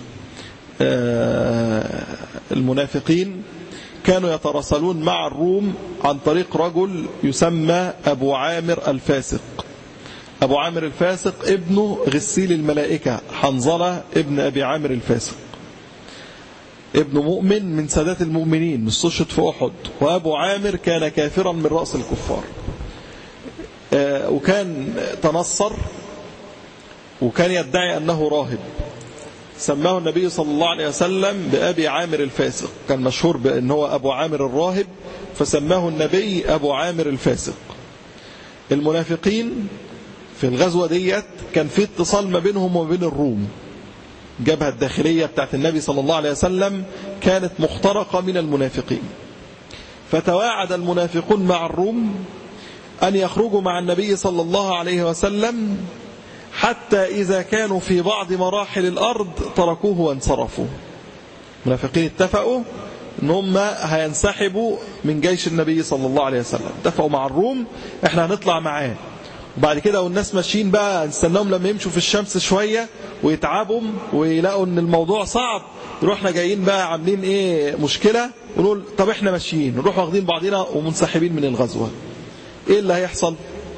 S3: المنافقين كانوا يتراسلون مع الروم عن طريق رجل يسمى أبو عامر الفاسق. أبو عامر الفاسق ابنه غسيل الملائكة حنظلة ابن أبي عامر الفاسق، ابن مؤمن من سادات المؤمنين، استشهد في أحد. وأبو عامر كان كافرا من رأس الكفار، وكان تنصر وكان يدعي أنه راهب. سماه النبي صلى الله عليه وسلم بأبي عامر الفاسق، كان مشهور بأنه هو أبو عامر الراهب، فسماه النبي أبو عامر الفاسق. المنافقين في الغزوة ديت كان في اتصال ما بينهم وبين الروم. الجبهة الداخلية بتاعت النبي صلى الله عليه وسلم كانت مخترقة من المنافقين. فتواعد المنافقون مع الروم أن يخرجوا مع النبي صلى الله عليه وسلم، حتى إذا كانوا في بعض مراحل الأرض تركوه وانصرفوا. المنافقين اتفقوا ان هم هينسحبوا من جيش النبي صلى الله عليه وسلم، اتفقوا مع الروم احنا هنطلع معاه، وبعد كده والناس ماشيين بقى نستناهم لما يمشوا في الشمس شوية ويتعبوا ويلاقوا ان الموضوع صعب، نروح احنا جايين بقى عاملين ايه مشكلة ونقول طب احنا ماشيين، نروح واخدين بعضنا ومنسحبين من الغزوة. ايه اللي هيحصل؟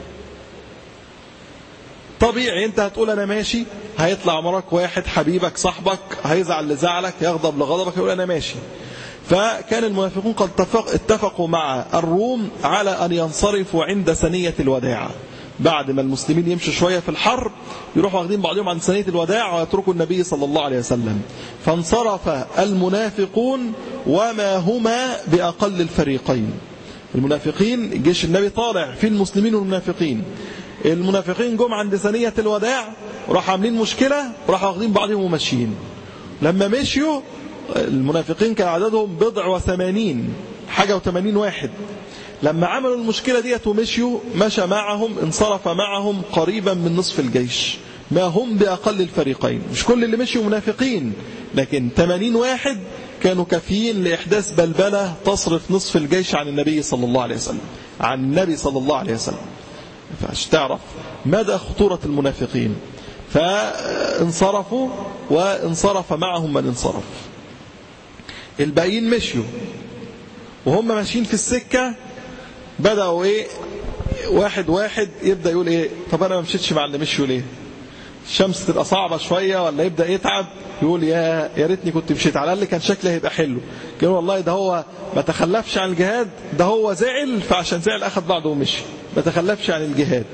S3: طبيعي انت هتقول انا ماشي، هيطلع وراك واحد حبيبك صاحبك هيزعل لزعلك يغضب لغضبك يقول انا ماشي. فكان المنافقون قد اتفقوا مع الروم على أن ينصرفوا عند ثنية الوداع، بعد ما المسلمين يمشوا شوية في الحرب يروحوا واخدين بعضهم عند ثنية الوداع ويتركوا النبي صلى الله عليه وسلم. فانصرف المنافقون وما هما بأقل الفريقين. المنافقين جيش النبي طالع في المسلمين والمنافقين، المنافقين جم عند ثنية الوداع وراحوا عاملين مشكلة وراحوا واخدين بعضهم وماشيين. لما مشيوا المنافقين كان عددهم 80 حاجة و80 واحد، لما عملوا المشكلة ديت ومشيوا مشى معهم انصرف معهم قريبا من نصف الجيش، ما هم بأقل الفريقين. مش كل اللي مشوا منافقين، لكن 80 واحد كانوا كافيين لإحداث بلبلة تصرف نصف الجيش عن النبي صلى الله عليه وسلم، عن النبي صلى الله عليه وسلم. فعش تعرف مدى خطورة المنافقين. فانصرفوا وانصرف معهم من انصرف. الباقيين مشيوا، وهم ماشيين في السكة بدأوا واحد واحد يبدأ يقول طب أنا ما مشيتش مع اللي مشيوا ليه؟ الشمس تبقى صعبة شوية ولا يبدأ يتعب يقول يا ريتني كنت مشيت، على الأقل كان شكلي هيبقى حلو. قالوا والله ده هو ما تخلفش عن الجهاد، ده هو زعل، فعشان زعل أخذ بعضه ومشي، ما تخلفش عن الجهاد.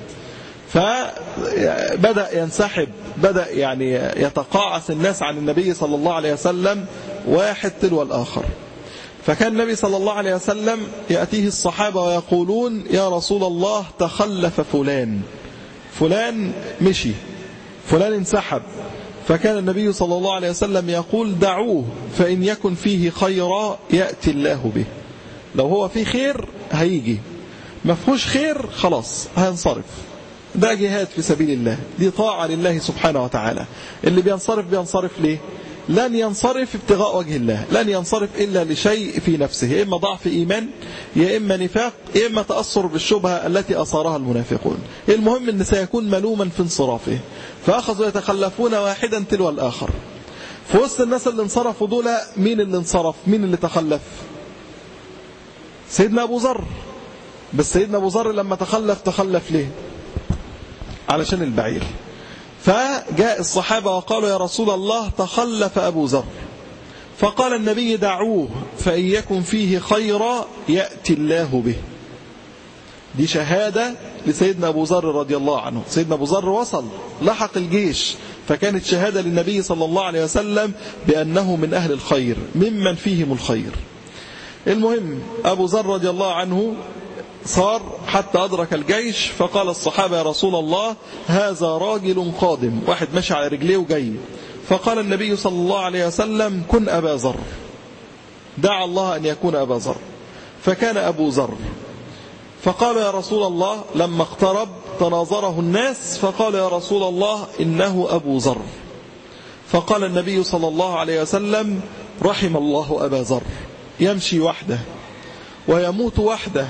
S3: فبدأ ينسحب، بدأ يعني يتقاعس الناس عن النبي صلى الله عليه وسلم واحد تلو الآخر. فكان النبي صلى الله عليه وسلم يأتيه الصحابة ويقولون يا رسول الله تخلف فلان مشي، فلان انسحب. فكان النبي صلى الله عليه وسلم يقول دعوه فإن يكن فيه خيرا يأتي الله به. لو هو فيه خير هيجي، ما فيهوش خير خلاص هينصرف. ده جهاد في سبيل الله، دي طاعة لله سبحانه وتعالى. اللي بينصرف ليه؟ لن ينصرف ابتغاء وجه الله، لن ينصرف إلا لشيء في نفسه، يا إما ضعف إيمان، يا إما نفاق، يا إما تأثر بالشبهة التي أثارها المنافقون. المهم أن سيكون ملوما في انصرافه. فأخذوا يتخلفون واحدا تلو الآخر. في وسط الناس اللي انصرفوا دول مين اللي انصرف؟ مين اللي تخلف؟ سيدنا أبو ذر. بس سيدنا أبو ذر لما تخلف ليه؟ علشان البعير. فجاء الصحابة وقالوا يا رسول الله تخلف أبو ذر. فقال النبي دعوه فإن يكن فيه خيرا يأتي الله به. دي شهادة لسيدنا أبو ذر رضي الله عنه. سيدنا أبو ذر وصل لحق الجيش، فكانت شهادة للنبي صلى الله عليه وسلم بأنه من أهل الخير، ممن فيهم الخير. المهم أبو ذر رضي الله عنه صار حتى أدرك الجيش. فقال الصحابة يا رسول الله هذا راجل قادم، واحد ماشي على رجليه وجاي. فقال النبي صلى الله عليه وسلم كن أبا ذر، دعا الله أن يكون أبا ذر. فكان أبو ذر. فقال يا رسول الله لما اقترب تناظره الناس، فقال يا رسول الله إنه أبو ذر. فقال النبي صلى الله عليه وسلم رحم الله أبا ذر، يمشي وحده ويموت وحده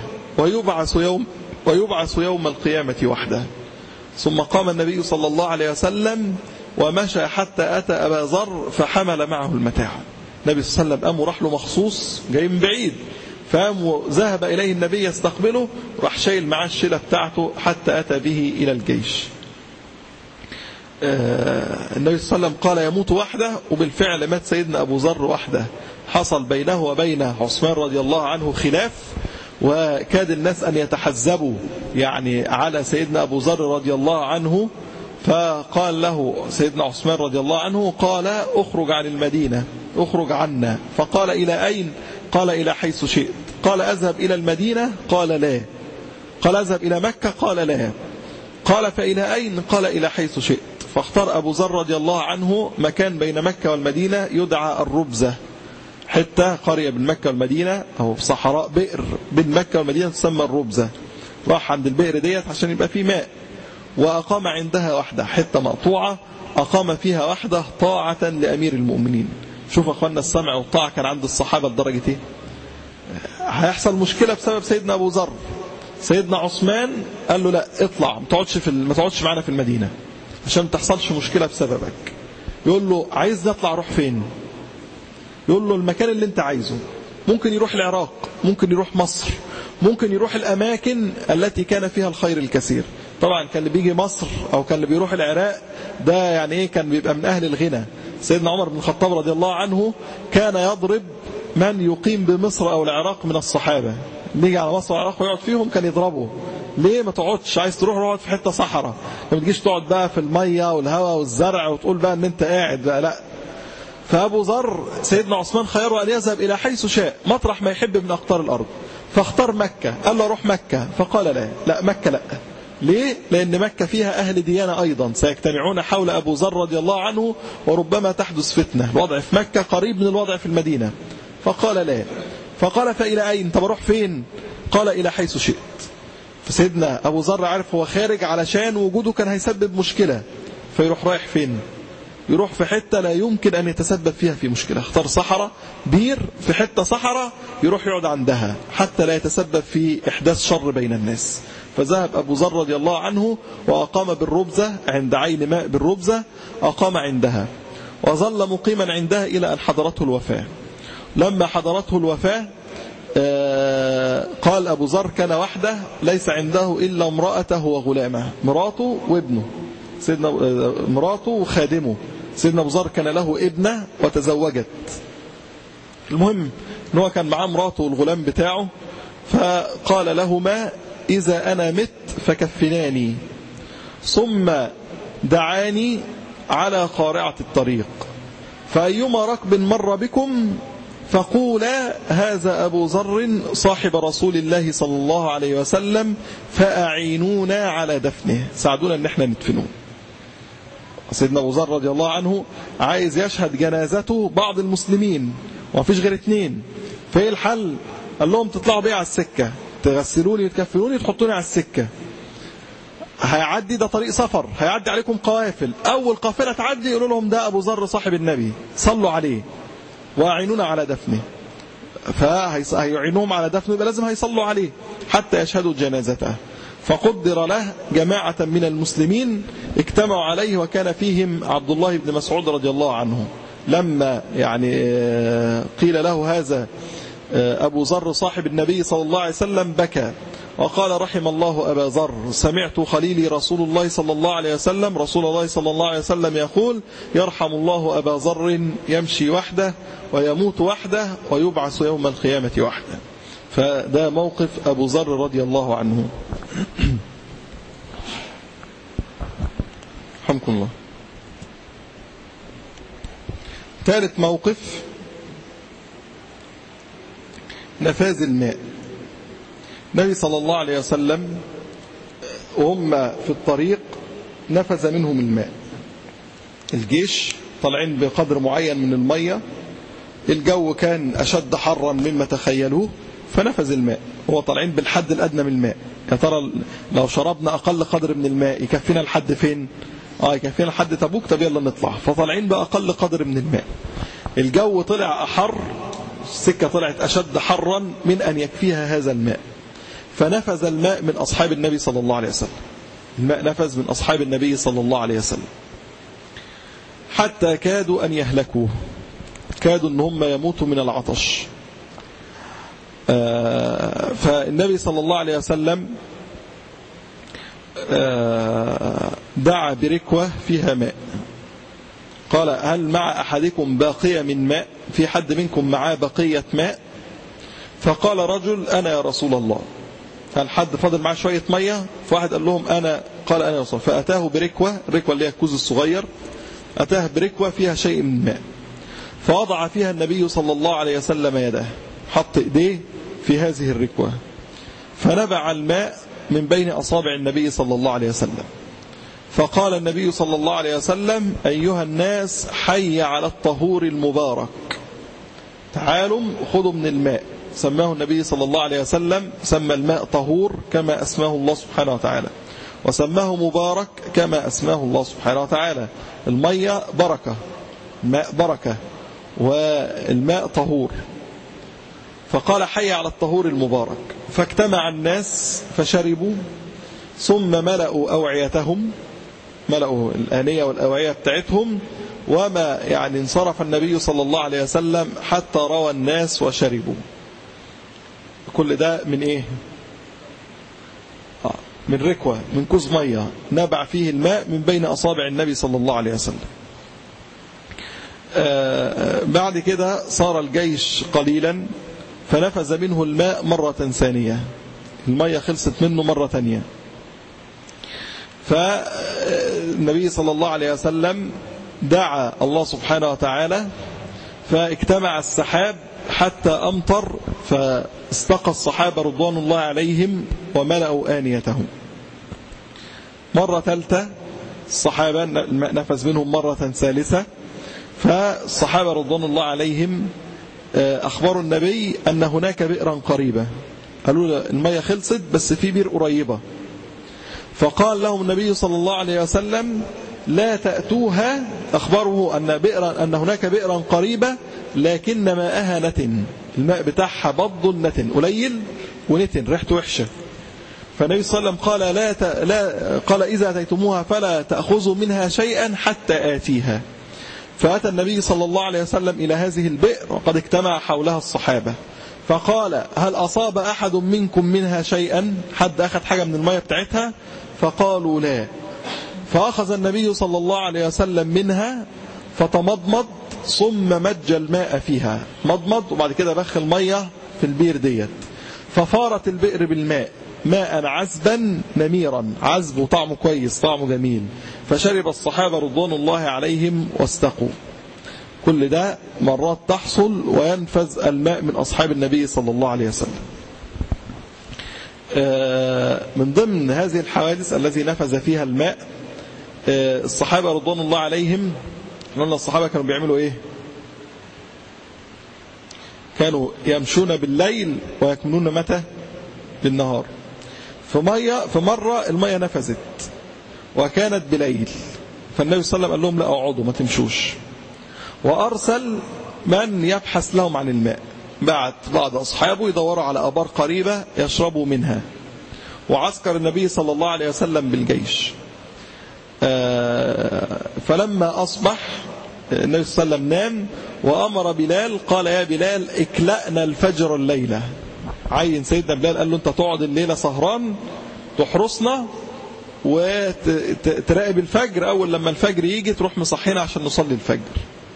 S3: ويبعث يوم القيامة وحده. ثم قام النبي صلى الله عليه وسلم ومشى حتى أتى أبا ذر فحمل معه المتاع. النبي صلى الله عليه وسلم قام وراح له مخصوص، جاي من بعيد، فقام ذهب إليه النبي يستقبله، راح شايل معاه الشيلة بتاعته حتى أتى به إلى الجيش. النبي صلى الله عليه وسلم قال يموت وحده، وبالفعل مات سيدنا أبو ذر وحده. حصل بينه وبين عثمان رضي الله عنه خلاف، وكاد الناس أن يتحزبوا يعني على سيدنا أبو ذر رضي الله عنه. فقال له سيدنا عثمان رضي الله عنه قال اخرج عن المدينة، اخرج عنا. فقال إلى أين؟ قال إلى حيث شئت. قال أذهب إلى المدينة؟ قال لا. قال أذهب إلى مكة؟ قال لا. قال فإلى أين؟ قال إلى حيث شئت. فاختار أبو ذر رضي الله عنه مكان بين مكة والمدينة يدعى الربزة، حتى قرية بين مكة والمدينة أو في صحراء بئر بين مكة والمدينة تسمى الربزة. راح عند البئر ديت عشان يبقى فيه ماء، وأقام عندها وحدة، حتة مقطوعة أقام فيها وحدة طاعة لأمير المؤمنين. شوف أخوانا السمع والطاعة كان عند الصحابة لدرجة إيه. هيحصل مشكلة بسبب سيدنا أبو ذر. سيدنا عثمان قال له لا اطلع، ما تقعدش معنا في المدينة عشان ما تحصلش مشكلة بسببك. يقول له عايز نطلع، روح فين؟ يقول له المكان اللي انت عايزه. ممكن يروح العراق، ممكن يروح مصر، ممكن يروح الأماكن التي كان فيها الخير الكثير. طبعا كان اللي بيجي مصر أو كان اللي بيروح العراق ده يعني إيه، كان بيبقى من أهل الغنى. سيدنا عمر بن الخطاب رضي الله عنه كان يضرب من يقيم بمصر أو العراق من الصحابة. نيجي على مصر والعراق ويقعد فيهم كان يضربه. ليه ما تقعدش؟ عايز تروح اقعد في حتة صحراء، ما تجيش تقعد بقى في المية والهواء والزرع وتقول بقى ان انت قاعد بقى، لا. فأبو ذر سيدنا عثمان خيره أن يذهب إلى حيث شاء، مطرح ما يحب من أقطار الأرض. فاختار مكة، قال له روح مكة، فقال لا مكة لا. ليه؟ لأن مكة فيها أهل ديانة أيضا سيجتمعون حول أبو ذر رضي الله عنه، وربما تحدث فتنة. الوضع في مكة قريب من الوضع في المدينة. فقال لا. فقال فإلى أين؟ طب أروح فين؟ قال إلى حيث شئت. فسيدنا أبو ذر عارف هو خارج علشان وجوده كان هيسبب مشكلة، فيروح رايح فين؟ يروح في حتة لا يمكن أن يتسبب فيها في مشكلة. اختار صحراء، بير في حتة صحراء، يروح يقعد عندها حتى لا يتسبب في إحداث شر بين الناس. فذهب أبو ذر رضي الله عنه وأقام بالربزة، عند عين ماء بالربزة أقام عندها، وظل مقيما عندها إلى أن حضرته الوفاة. لما حضرته الوفاة قال أبو ذر كان وحده ليس عنده إلا امرأته وغلامه، مراته وابنه، سيدنا مراته وخادمه. سيدنا أبو ذر كان له ابنة وتزوجت. المهم أنه كان معاه مراته والغلام بتاعه، فقال لهما إذا أنا مت فكفناني، ثم دعاني على قارعة الطريق، فأيما ركب مر بكم فقولا هذا أبو ذر صاحب رسول الله صلى الله عليه وسلم فأعينونا على دفنه، ساعدونا ان احنا ندفنه. سيدنا أبو ذر رضي الله عنه عايز يشهد جنازته بعض المسلمين ومفيش غير 2. فايه الحل؟ قال لهم تطلعوا بيه على السكة، تغسلوني وتكفنوني تحطوني على السكة. هيعدي، ده طريق سفر، هيعدي عليكم قوافل، أول قافلة تعدي يقولوا لهم ده أبو ذر صاحب النبي، صلوا عليه وأعينونا على دفنه. فهيعينوهم على دفنه، يبقى لازم هيصلوا عليه حتى يشهدوا جنازته. فقدر له جماعة من المسلمين اجتمعوا عليه، وكان فيهم عبد الله بن مسعود رضي الله عنه. لما يعني قيل له هذا أبو ذر صاحب النبي صلى الله عليه وسلم بكى وقال رحم الله أبا ذر، سمعت خليلي رسول الله صلى الله عليه وسلم رسول الله صلى الله عليه وسلم يقول يرحم الله أبا ذر يمشي وحده ويموت وحده ويبعث يوم القيامة وحده. فده موقف أبو ذر رضي الله عنه. رحمكم الله. ثالث موقف نفاذ الماء. النبي صلى الله عليه وسلم وهم في الطريق نفذ منهم الماء. الجيش طالعين بقدر معين من المية، الجو كان أشد حرا مما تخيلوه فنفذ الماء. هو طالعين بالحد الأدنى من الماء، يا ترى لو شربنا أقل قدر من الماء يكفينا لحد فين؟ يكفينا لحد تبوك، طب يلا نطلع. فطالعين بأقل قدر من الماء، الجو طلع أحر، السكة طلعت أشد حرا من أن يكفيها هذا الماء. فنفذ الماء من أصحاب النبي صلى الله عليه وسلم، الماء نفذ من أصحاب النبي صلى الله عليه وسلم حتى كادوا أن يهلكوا، كادوا أن هم يموتوا من العطش. فالنبي صلى الله عليه وسلم دعا بركوة فيها ماء، قال هل مع أحدكم باقية من ماء؟ في حد منكم معاه بقية ماء؟ فقال رجل أنا يا رسول الله. هل حد فاضل معاه شوية مية؟ فواحد قال لهم أنا، قال أنا يا رسول الله. فأتاه بركوة، الركوة اللي هي الكوز الصغير، أتاه بركوة فيها شيء من ماء، فوضع فيها النبي صلى الله عليه وسلم يده، حط إيديه في هذه الركوة، فنبع الماء من بين أصابع النبي صلى الله عليه وسلم. فقال النبي صلى الله عليه وسلم أيها الناس حي على الطهور المبارك، تعالوا خذوا من الماء. سماه النبي صلى الله عليه وسلم، سمى الماء طهور كما أسماه الله سبحانه وتعالى، وسماه مبارك كما أسماه الله سبحانه وتعالى. المية بركة، الماء بركة، والماء طهور. فقال حي على الطهور المبارك. فاجتمع الناس فشربوا، ثم ملأوا أوعيتهم، ملأوا الآنية والأوعية بتاعتهم، وما يعني انصرف النبي صلى الله عليه وسلم حتى روى الناس وشربوا. كل ده من ايه؟ من ركوة، من كوز مية نبع فيه الماء من بين أصابع النبي صلى الله عليه وسلم. بعد كده صار الجيش قليلا فنفذ منه الماء مرة ثانية، المية خلصت منه مرة ثانية. فالنبي صلى الله عليه وسلم دعا الله سبحانه وتعالى فاجتمع السحاب حتى أمطر، فاستقى الصحابة رضوان الله عليهم وملأوا آنيتهم. مرة ثالثة الصحابة نفذ منهم مرة ثالثة، فالصحابة رضوان الله عليهم أخبروا النبي أن هناك بئرا قريبة، قالوا له المية خلصت بس في بئر قريبة. فقال لهم النبي صلى الله عليه وسلم لا تأتوها، أخبره أن هناك بئرا قريبة لكن ماءها نتن، الماء بتاعها بض النتن، قليل ونتن ريحته وحشة. فالنبي صلى الله عليه وسلم قال إذا أتيتموها فلا تأخذوا منها شيئا حتى آتيها. فأتى النبي صلى الله عليه وسلم إلى هذه البئر وقد اجتمع حولها الصحابة، فقال هل أصاب أحد منكم منها شيئا؟ حد أخذ حاجة من المية بتاعتها؟ فقالوا لا. فأخذ النبي صلى الله عليه وسلم منها فتمضمض ثم مج الماء فيها، مضمض وبعد كده بخ المية في البئر ديت، ففارت البئر بالماء ماء عذبا نميرا، عذب وطعمه كويس طعمه جميل، فشرب الصحابة رضوان الله عليهم واستقوا. كل ده مرات تحصل وينفذ الماء من أصحاب النبي صلى الله عليه وسلم. من ضمن هذه الحوادث التي نفذ فيها الماء الصحابة رضوان الله عليهم، لأن الصحابة كانوا بيعملوا إيه؟ كانوا يمشون بالليل ويكمنون متى؟ بالنهار. في مرة المية نفذت وكانت بليل، فالنبي صلى الله عليه وسلم قال لهم لا اقعدوا ما تمشوش، وأرسل من يبحث لهم عن الماء، بعت بعض أصحابه يدوروا على أبار قريبة يشربوا منها، وعسكر النبي صلى الله عليه وسلم بالجيش. فلما أصبح النبي صلى الله عليه وسلم نام وأمر بلال، قال يا بلال اكلأنا الفجر الليلة، عين سيدنا بلال قال له أنت تقعد الليلة سهران تحرسنا وتراقب الفجر، أول لما الفجر يجي تروح مصحينا عشان نصلي الفجر.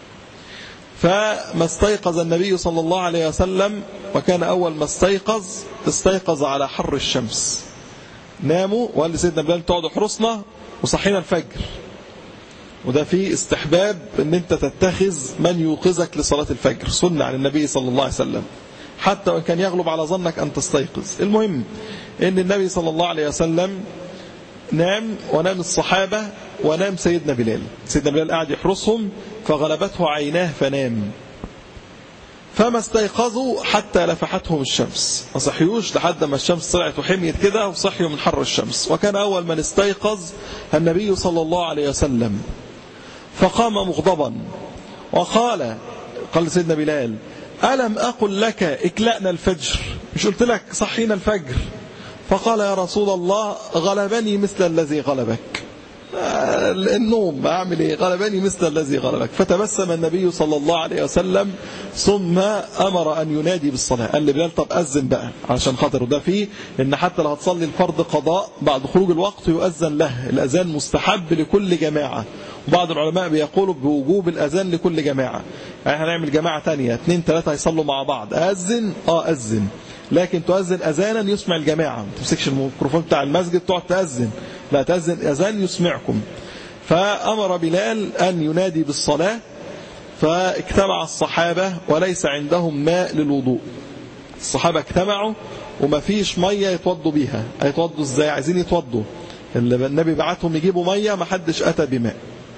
S3: فما استيقظ النبي صلى الله عليه وسلم، وكان أول ما استيقظ على حر الشمس، ناموا وقال لسيدنا بلال تقعد حرسنا وصحينا الفجر. وده فيه استحباب ان انت تتخذ من يوقظك لصلاة الفجر، سنة عن النبي صلى الله عليه وسلم، حتى وإن كان يغلب على ظنك أن تستيقظ. المهم ان النبي صلى الله عليه وسلم نام ونام الصحابة ونام سيدنا بلال. سيدنا بلال قاعد يحرسهم فغلبته عيناه فنام، فما استيقظوا حتى لفحتهم الشمس، ما صحيوش لحد ما الشمس طلعت وحميت كده وصحيوا من حر الشمس. وكان أول من استيقظ النبي صلى الله عليه وسلم، فقام مغضبا وقال سيدنا بلال ألم أقل لك اكلأنا الفجر، مش قلت لك صحينا الفجر؟ فقال يا رسول الله غلبني مثل الذي غلبك، النوم أعمل إيه، غلبني مثل الذي غلبك. فتبسم النبي صلى الله عليه وسلم ثم أمر أن ينادي بالصلاة. قال لبلال طب أذن بقى عشان خاطر، ده فيه إن حتى لو هتصلي الفرض قضاء بعد خروج الوقت يؤذن له، الأذان مستحب لكل جماعة، وبعض العلماء بيقولوا بوجوب الأذان لكل جماعة، يعني هنعمل جماعة تانية 2-3 يصلوا مع بعض، أذن أذن، لكن تؤذن أذانا يسمع الجماعة، ما تمسكش الميكروفون بتاع المسجد تقعد تأذن، لا تأذن أذان يسمعكم. فأمر بلال أن ينادي بالصلاة، فاجتمع الصحابة وليس عندهم ماء للوضوء. الصحابة اجتمعوا وما فيش مية يتوضوا بيها، هيتوضوا ازاي؟ عايزين يتوضوا، النبي بعتهم يجيبوا مية، ما حدش أتى بماء.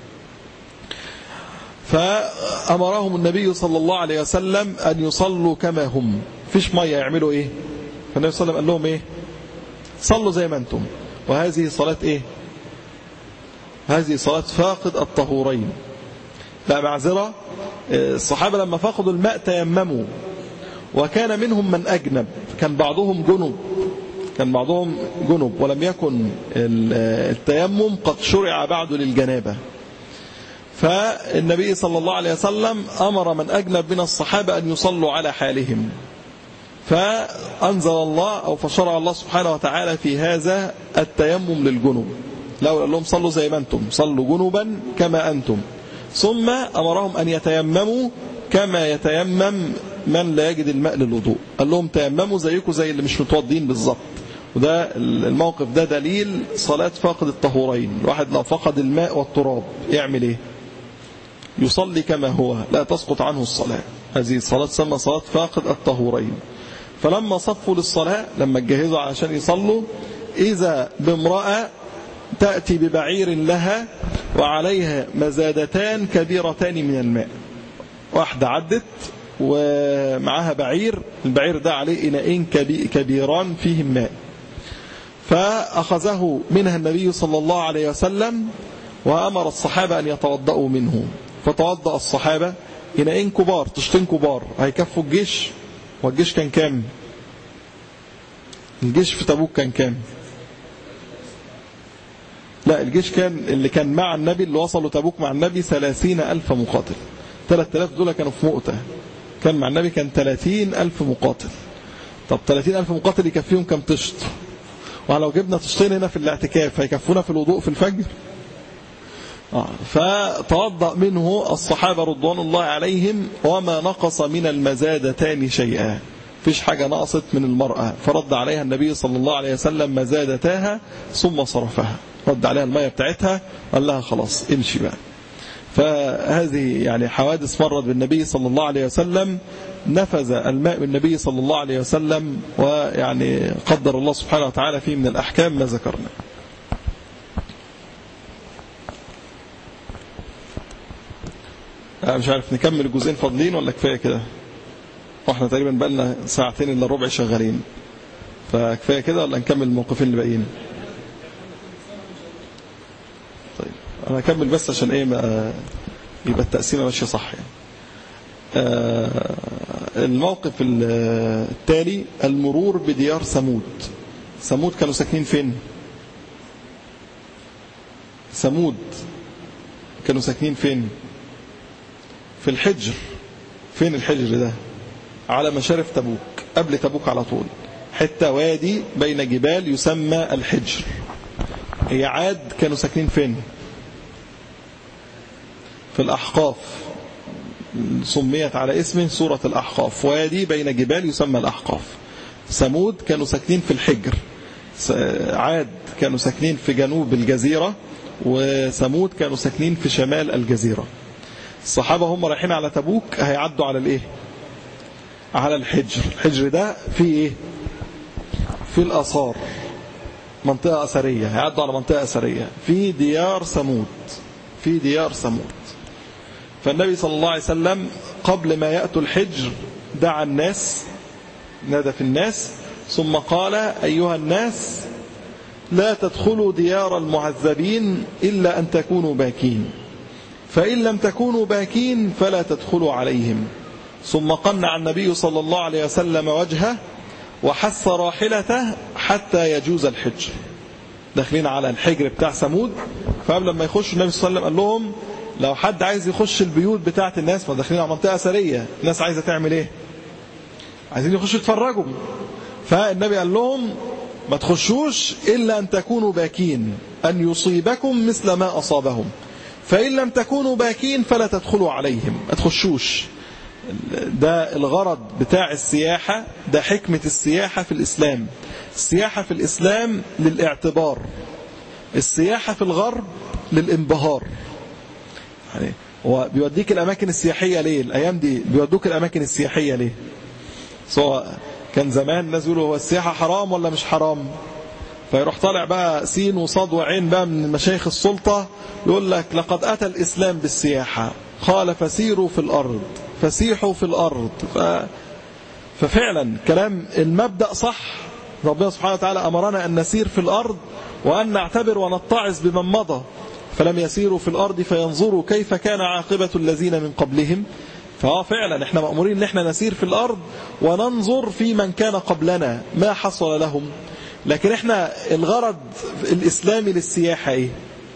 S3: فأمرهم النبي صلى الله عليه وسلم أن يصلوا كما هم، فيش مية يعملوا إيه؟ فالنبي صلى الله عليه وسلم قال لهم إيه؟ صلوا زي ما أنتم. وهذه صلاة إيه؟ هذه صلاة فاقد الطهورين. لا معذرة، الصحابة لما فقدوا الماء تيمموا، وكان منهم من أجنب، كان بعضهم جنب ولم يكن التيمم قد شرع بعد للجنابة. فالنبي صلى الله عليه وسلم أمر من أجنب من الصحابة أن يصلوا على حالهم، فأنزل الله أو فشرع الله سبحانه وتعالى في هذا التيمم للجنوب. لو قال لهم صلوا زي ما أنتم، صلوا جنوبا كما أنتم، ثم أمرهم أن يتيمموا كما يتيمم من لا يجد الماء للوضوء، قال لهم تيمموا زيكم زي اللي مش متوضين بالظبط. وده الموقف ده دليل صلاة فاقد الطهورين. الواحد لو فقد الماء والتراب يعمل إيه؟ يصلي كما هو، لا تسقط عنه الصلاة. هذه الصلاة تسمى صلاة فاقد الطهورين. فلما صفوا للصلاة، لما اتجهزوا عشان يصلوا، إذا بامرأة تأتي ببعير لها وعليها مزادتان كبيرتان من الماء. واحدة عدت ومعها بعير، البعير ده عليه إناءين كبيران فيهم ماء، فأخذه منها النبي صلى الله عليه وسلم وأمر الصحابة أن يتوضأوا منه، فتوضأ الصحابة إناءين كبار، طشتين كبار هيكفوا الجيش. والجيش كان كام؟ الجيش في تبوك كان كام؟ لا، الجيش كان اللي كان مع النبي، اللي وصلوا تبوك مع النبي 30,000 مقاتل. 3,000 دول كانوا في مؤتة، كان مع النبي كان 30,000 مقاتل. طب 30,000 مقاتل يكفيهم كم طشت؟ ولو جبنا طشتين هنا في الاعتكاف هيكفونا في الوضوء في الفجر؟ فتوضأ منه الصحابة رضوان الله عليهم، وما نقص من المزادتان شيئا، فيش حاجة نقصت من المرأة. فرد عليها النبي صلى الله عليه وسلم مزادتها ثم صرفها، رد عليها المية بتاعتها قال لها خلاص امشي بقى. فهذه يعني حوادث مرت بالنبي صلى الله عليه وسلم، نفذ الماء بالنبي صلى الله عليه وسلم، ويعني قدر الله سبحانه وتعالى فيه من الأحكام ما ذكرنا. مش عارف نكمل الجزئين فاضلين ولا كفاية كده؟ واحنا تقريبا بقالنا ساعتين الا ربع شغالين، فكفاية كده ولا نكمل الموقفين اللي باقيين؟ طيب انا هكمل بس عشان ايه ما يبقى التقسيمة ماشية صح يعني. الموقف التالي المرور بديار ثمود. ثمود كانوا ساكنين فين؟ ثمود كانوا ساكنين فين؟ في الحجر. فين الحجر ده؟ على مشارف تبوك، قبل تبوك على طول، حتى وادي بين جبال يسمى الحجر. هي عاد كانوا ساكنين فين؟ في الأحقاف، سميت على اسم سورة الأحقاف، وادي بين جبال يسمى الأحقاف. ثمود كانوا ساكنين في الحجر، عاد كانوا ساكنين في جنوب الجزيرة، وثمود كانوا ساكنين في شمال الجزيرة. الصحابة هم رايحين على تبوك هيعدوا على الايه؟ على الحجر. الحجر ده فيه ايه؟ في الآثار، منطقة أثرية، هيعدوا على منطقة أثرية في ديار ثمود، في ديار ثمود. فالنبي صلى الله عليه وسلم قبل ما يأتوا الحجر دعا الناس، نادى في الناس، ثم قال أيها الناس لا تدخلوا ديار المعذبين إلا أن تكونوا باكين، فإن لم تكونوا باكين فلا تدخلوا عليهم. ثم قنع النبي صلى الله عليه وسلم وجهه وحث راحلته حتى يجوز الحجر. داخلين على الحجر بتاع ثمود، فقبل لما يخشوا النبي صلى الله عليه وسلم قال لهم لو حد عايز يخش البيوت بتاعة الناس، ما داخلين على منطقة أثرية، الناس عايزة تعمل ايه؟ عايزين يخشوا يتفرجوا. فالنبي قال لهم ما تخشوش إلا أن تكونوا باكين، أن يصيبكم مثل ما أصابهم، فإن لم تكونوا باكين فلا تدخلوا عليهم، ما تخشوش. ده الغرض بتاع السياحة، ده حكمة السياحة في الإسلام. السياحة في الإسلام للاعتبار، السياحة في الغرب للانبهار. يعني هو بيوديك الأماكن السياحية ليه؟ الأيام دي بيودوك الأماكن السياحية ليه؟ سواء كان زمان الناس يقولوا هو السياحة حرام ولا مش حرام، فيروح طالع بقى سين وصاد وعين بقى من مشايخ السلطة يقول لك لقد أتى الإسلام بالسياحة، قال فسيروا في الأرض، فسيحوا في الأرض. ففعلا كلام المبدأ صح. ربنا سبحانه وتعالى أمرنا أن نسير في الأرض وأن نعتبر ونتعظ بمن مضى، فلم يسيروا في الأرض فينظروا كيف كان عاقبة الذين من قبلهم. ففعلا احنا مأمورين ان احنا نسير في الأرض وننظر في من كان قبلنا ما حصل لهم. لكن احنا الغرض الإسلامي للسياحة ايه؟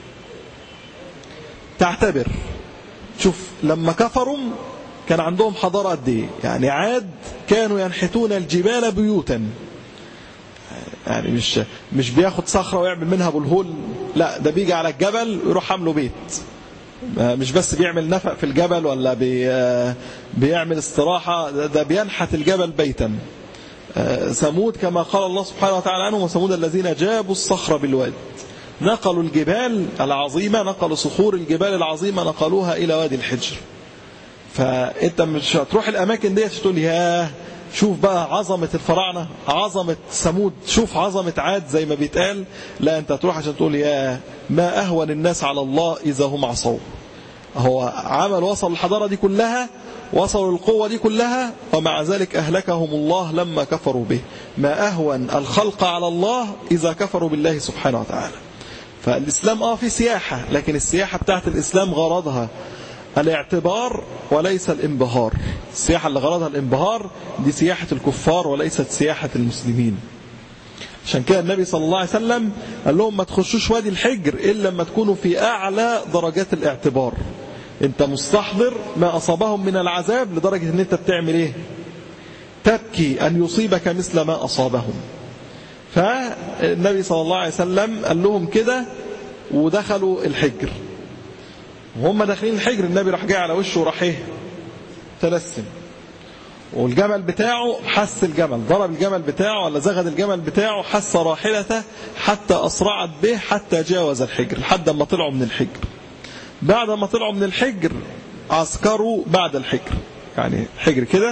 S3: تعتبر. شوف لما كفروا كان عندهم حضارة قد ايه؟ يعني عاد كانوا ينحتون الجبال بيوتا، يعني مش بياخد صخرة ويعمل منها ابو الهول، لا ده بيجي على الجبل ويروح عامله بيت. مش بس بيعمل نفق في الجبل ولا بيعمل استراحة، ده بينحت الجبل بيتا. ثمود كما قال الله سبحانه وتعالى عنهم وثمود الذين جابوا الصخر بالواد، نقلوا الجبال العظيمة، نقلوا صخور الجبال العظيمة نقلوها إلى وادي الحجر. فأنت مش هتروح الأماكن دي تقول ياه شوف بقى عظمة الفراعنة، عظمة ثمود، شوف عظمة عاد زي ما بيتقال. لا، أنت هتروح عشان تقول ياه ما أهون الناس على الله إذا هم عصوا. هو عمل وصل الحضارة دي كلها، وصلوا القوة دي كلها، ومع ذلك أهلكهم الله لما كفروا به. ما أهون الخلق على الله إذا كفروا بالله سبحانه وتعالى. فالإسلام في سياحة، لكن السياحة بتاعت الإسلام غرضها الاعتبار وليس الانبهار. السياحة اللي غرضها الانبهار دي سياحة الكفار وليست سياحة المسلمين. عشان كده النبي صلى الله عليه وسلم قال لهم ما تخشوش وادي الحجر إلا لما تكونوا في أعلى درجات الاعتبار. انت مستحضر ما أصابهم من العذاب لدرجة ان انت بتعمل ايه؟ تبكي أن يصيبك مثل ما أصابهم. فالنبي صلى الله عليه وسلم قال لهم كده ودخلوا الحجر. وهم داخلين الحجر النبي راح جاي على وشه وراح ايه؟ تلسم. والجمل بتاعه حس الجمل، ضرب الجمل بتاعه ولا زغد الجمل بتاعه، حس راحلته حتى أسرعت به حتى جاوز الحجر لحد ما طلعوا من الحجر. بعد ما طلعوا من الحجر عسكروا بعد الحجر. يعني حجر كده،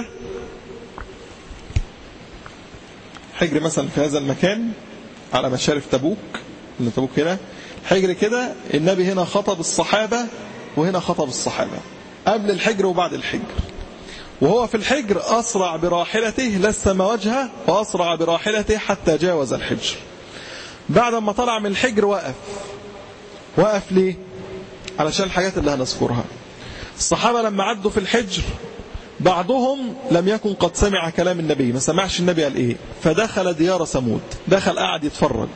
S3: حجر مثلا في هذا المكان على مشارف تبوك، اللي تبوك هنا حجر كده. النبي هنا خطب الصحابة وهنا خطب الصحابة قبل الحجر وبعد الحجر. وهو في الحجر أسرع براحلته لسم وجهه وأسرع براحلته حتى جاوز الحجر. بعد ما طلع من الحجر وقف ليه؟ علشان الحاجات اللي هنذكرها. الصحابة لما عدوا في الحجر بعضهم لم يكن قد سمع كلام النبي، ما سمعش النبي قال ايه، فدخل ديار ثمود، دخل قاعد يتفرج.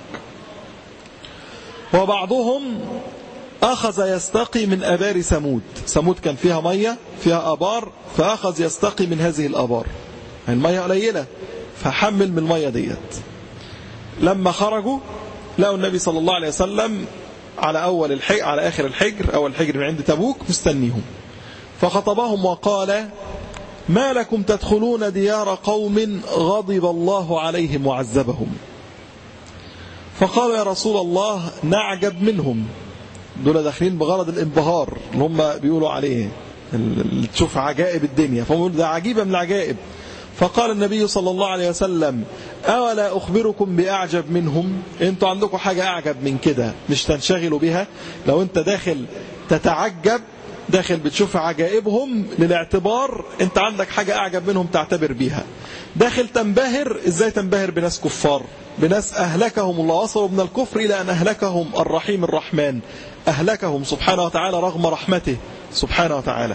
S3: وبعضهم أخذ يستقي من أبار ثمود. ثمود كان فيها مية، فيها أبار، فأخذ يستقي من هذه الأبار. المية قليلة فحمل من المية ديت. لما خرجوا لقوا النبي صلى الله عليه وسلم على أول الحجر، على آخر الحجر، أول الحجر من عند تبوك، مستنيهم. فخطبهم وقال: ما لكم تدخلون ديار قوم غضب الله عليهم وعذبهم؟ فقالوا: يا رسول الله نعجب منهم. دول داخلين بغرض الانبهار اللي هم بيقولوا عليه، اللي تشوف عجائب الدنيا، فهم يقولوا ده عجيبة من العجائب. فقال النبي صلى الله عليه وسلم: أولا أخبركم بأعجب منهم؟ انتوا عندكم حاجة أعجب من كده مش تنشغلوا بها؟ لو انت داخل تتعجب، داخل بتشوف عجائبهم للاعتبار، انت عندك حاجة أعجب منهم تعتبر بيها. داخل تنبهر، ازاي تنبهر بناس كفار، بناس أهلكهم الله، وصلوا من الكفر إلى أن أهلكهم الرحيم الرحمن، أهلكهم سبحانه وتعالى رغم رحمته سبحانه وتعالى.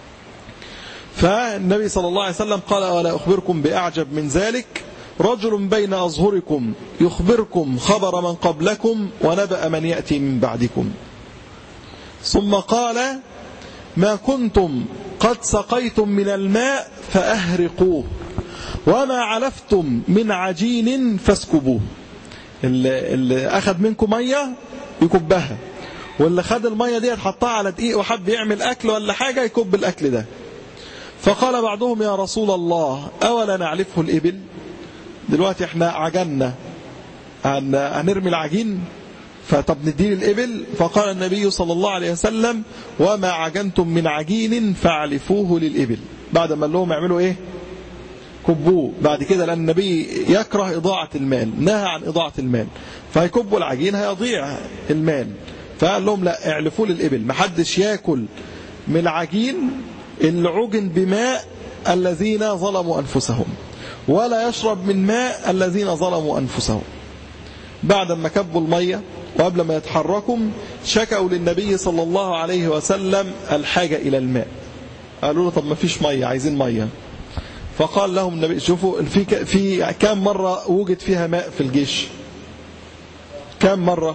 S3: فالنبي صلى الله عليه وسلم قال: ولا أخبركم بأعجب من ذلك؟ رجل بين أظهركم يخبركم خبر من قبلكم ونبأ من يأتي من بعدكم. ثم قال: ما كنتم قد سقيتم من الماء فأهرقوه، وما علفتم من عجين فاسكبوه. اللي أخذ منكم مية يكبها، واللي خد المية دي حطها على دقيق وحب يعمل أكل ولا حاجة يكب الأكل ده. فقال بعضهم: يا رسول الله أولا نعلفه الإبل؟ دلوقتي احنا عجلنا هنرمي العجين، فطب نديه الإبل؟ فقال النبي صلى الله عليه وسلم: وما عجنتم من عجين فاعلفوه للإبل. بعد ما قال لهم يعملوا ايه؟ كبوه. بعد كده لأن النبي يكره إضاعة المال، نهى عن إضاعة المال، فهيكبوا العجين هيضيع المال. فقال لهم: لا، اعلفوه للإبل. محدش ياكل من العجين اللي عجن بماء الذين ظلموا أنفسهم، ولا يشرب من ماء الذين ظلموا أنفسهم. بعد ما كبوا المية وقبل ما يتحركوا شكوا للنبي صلى الله عليه وسلم الحاجة إلى الماء. قالوا له: طب ما فيش مية، عايزين مية. فقال لهم النبي: شوفوا في كم مرة وجد فيها ماء في الجيش؟ كم مرة؟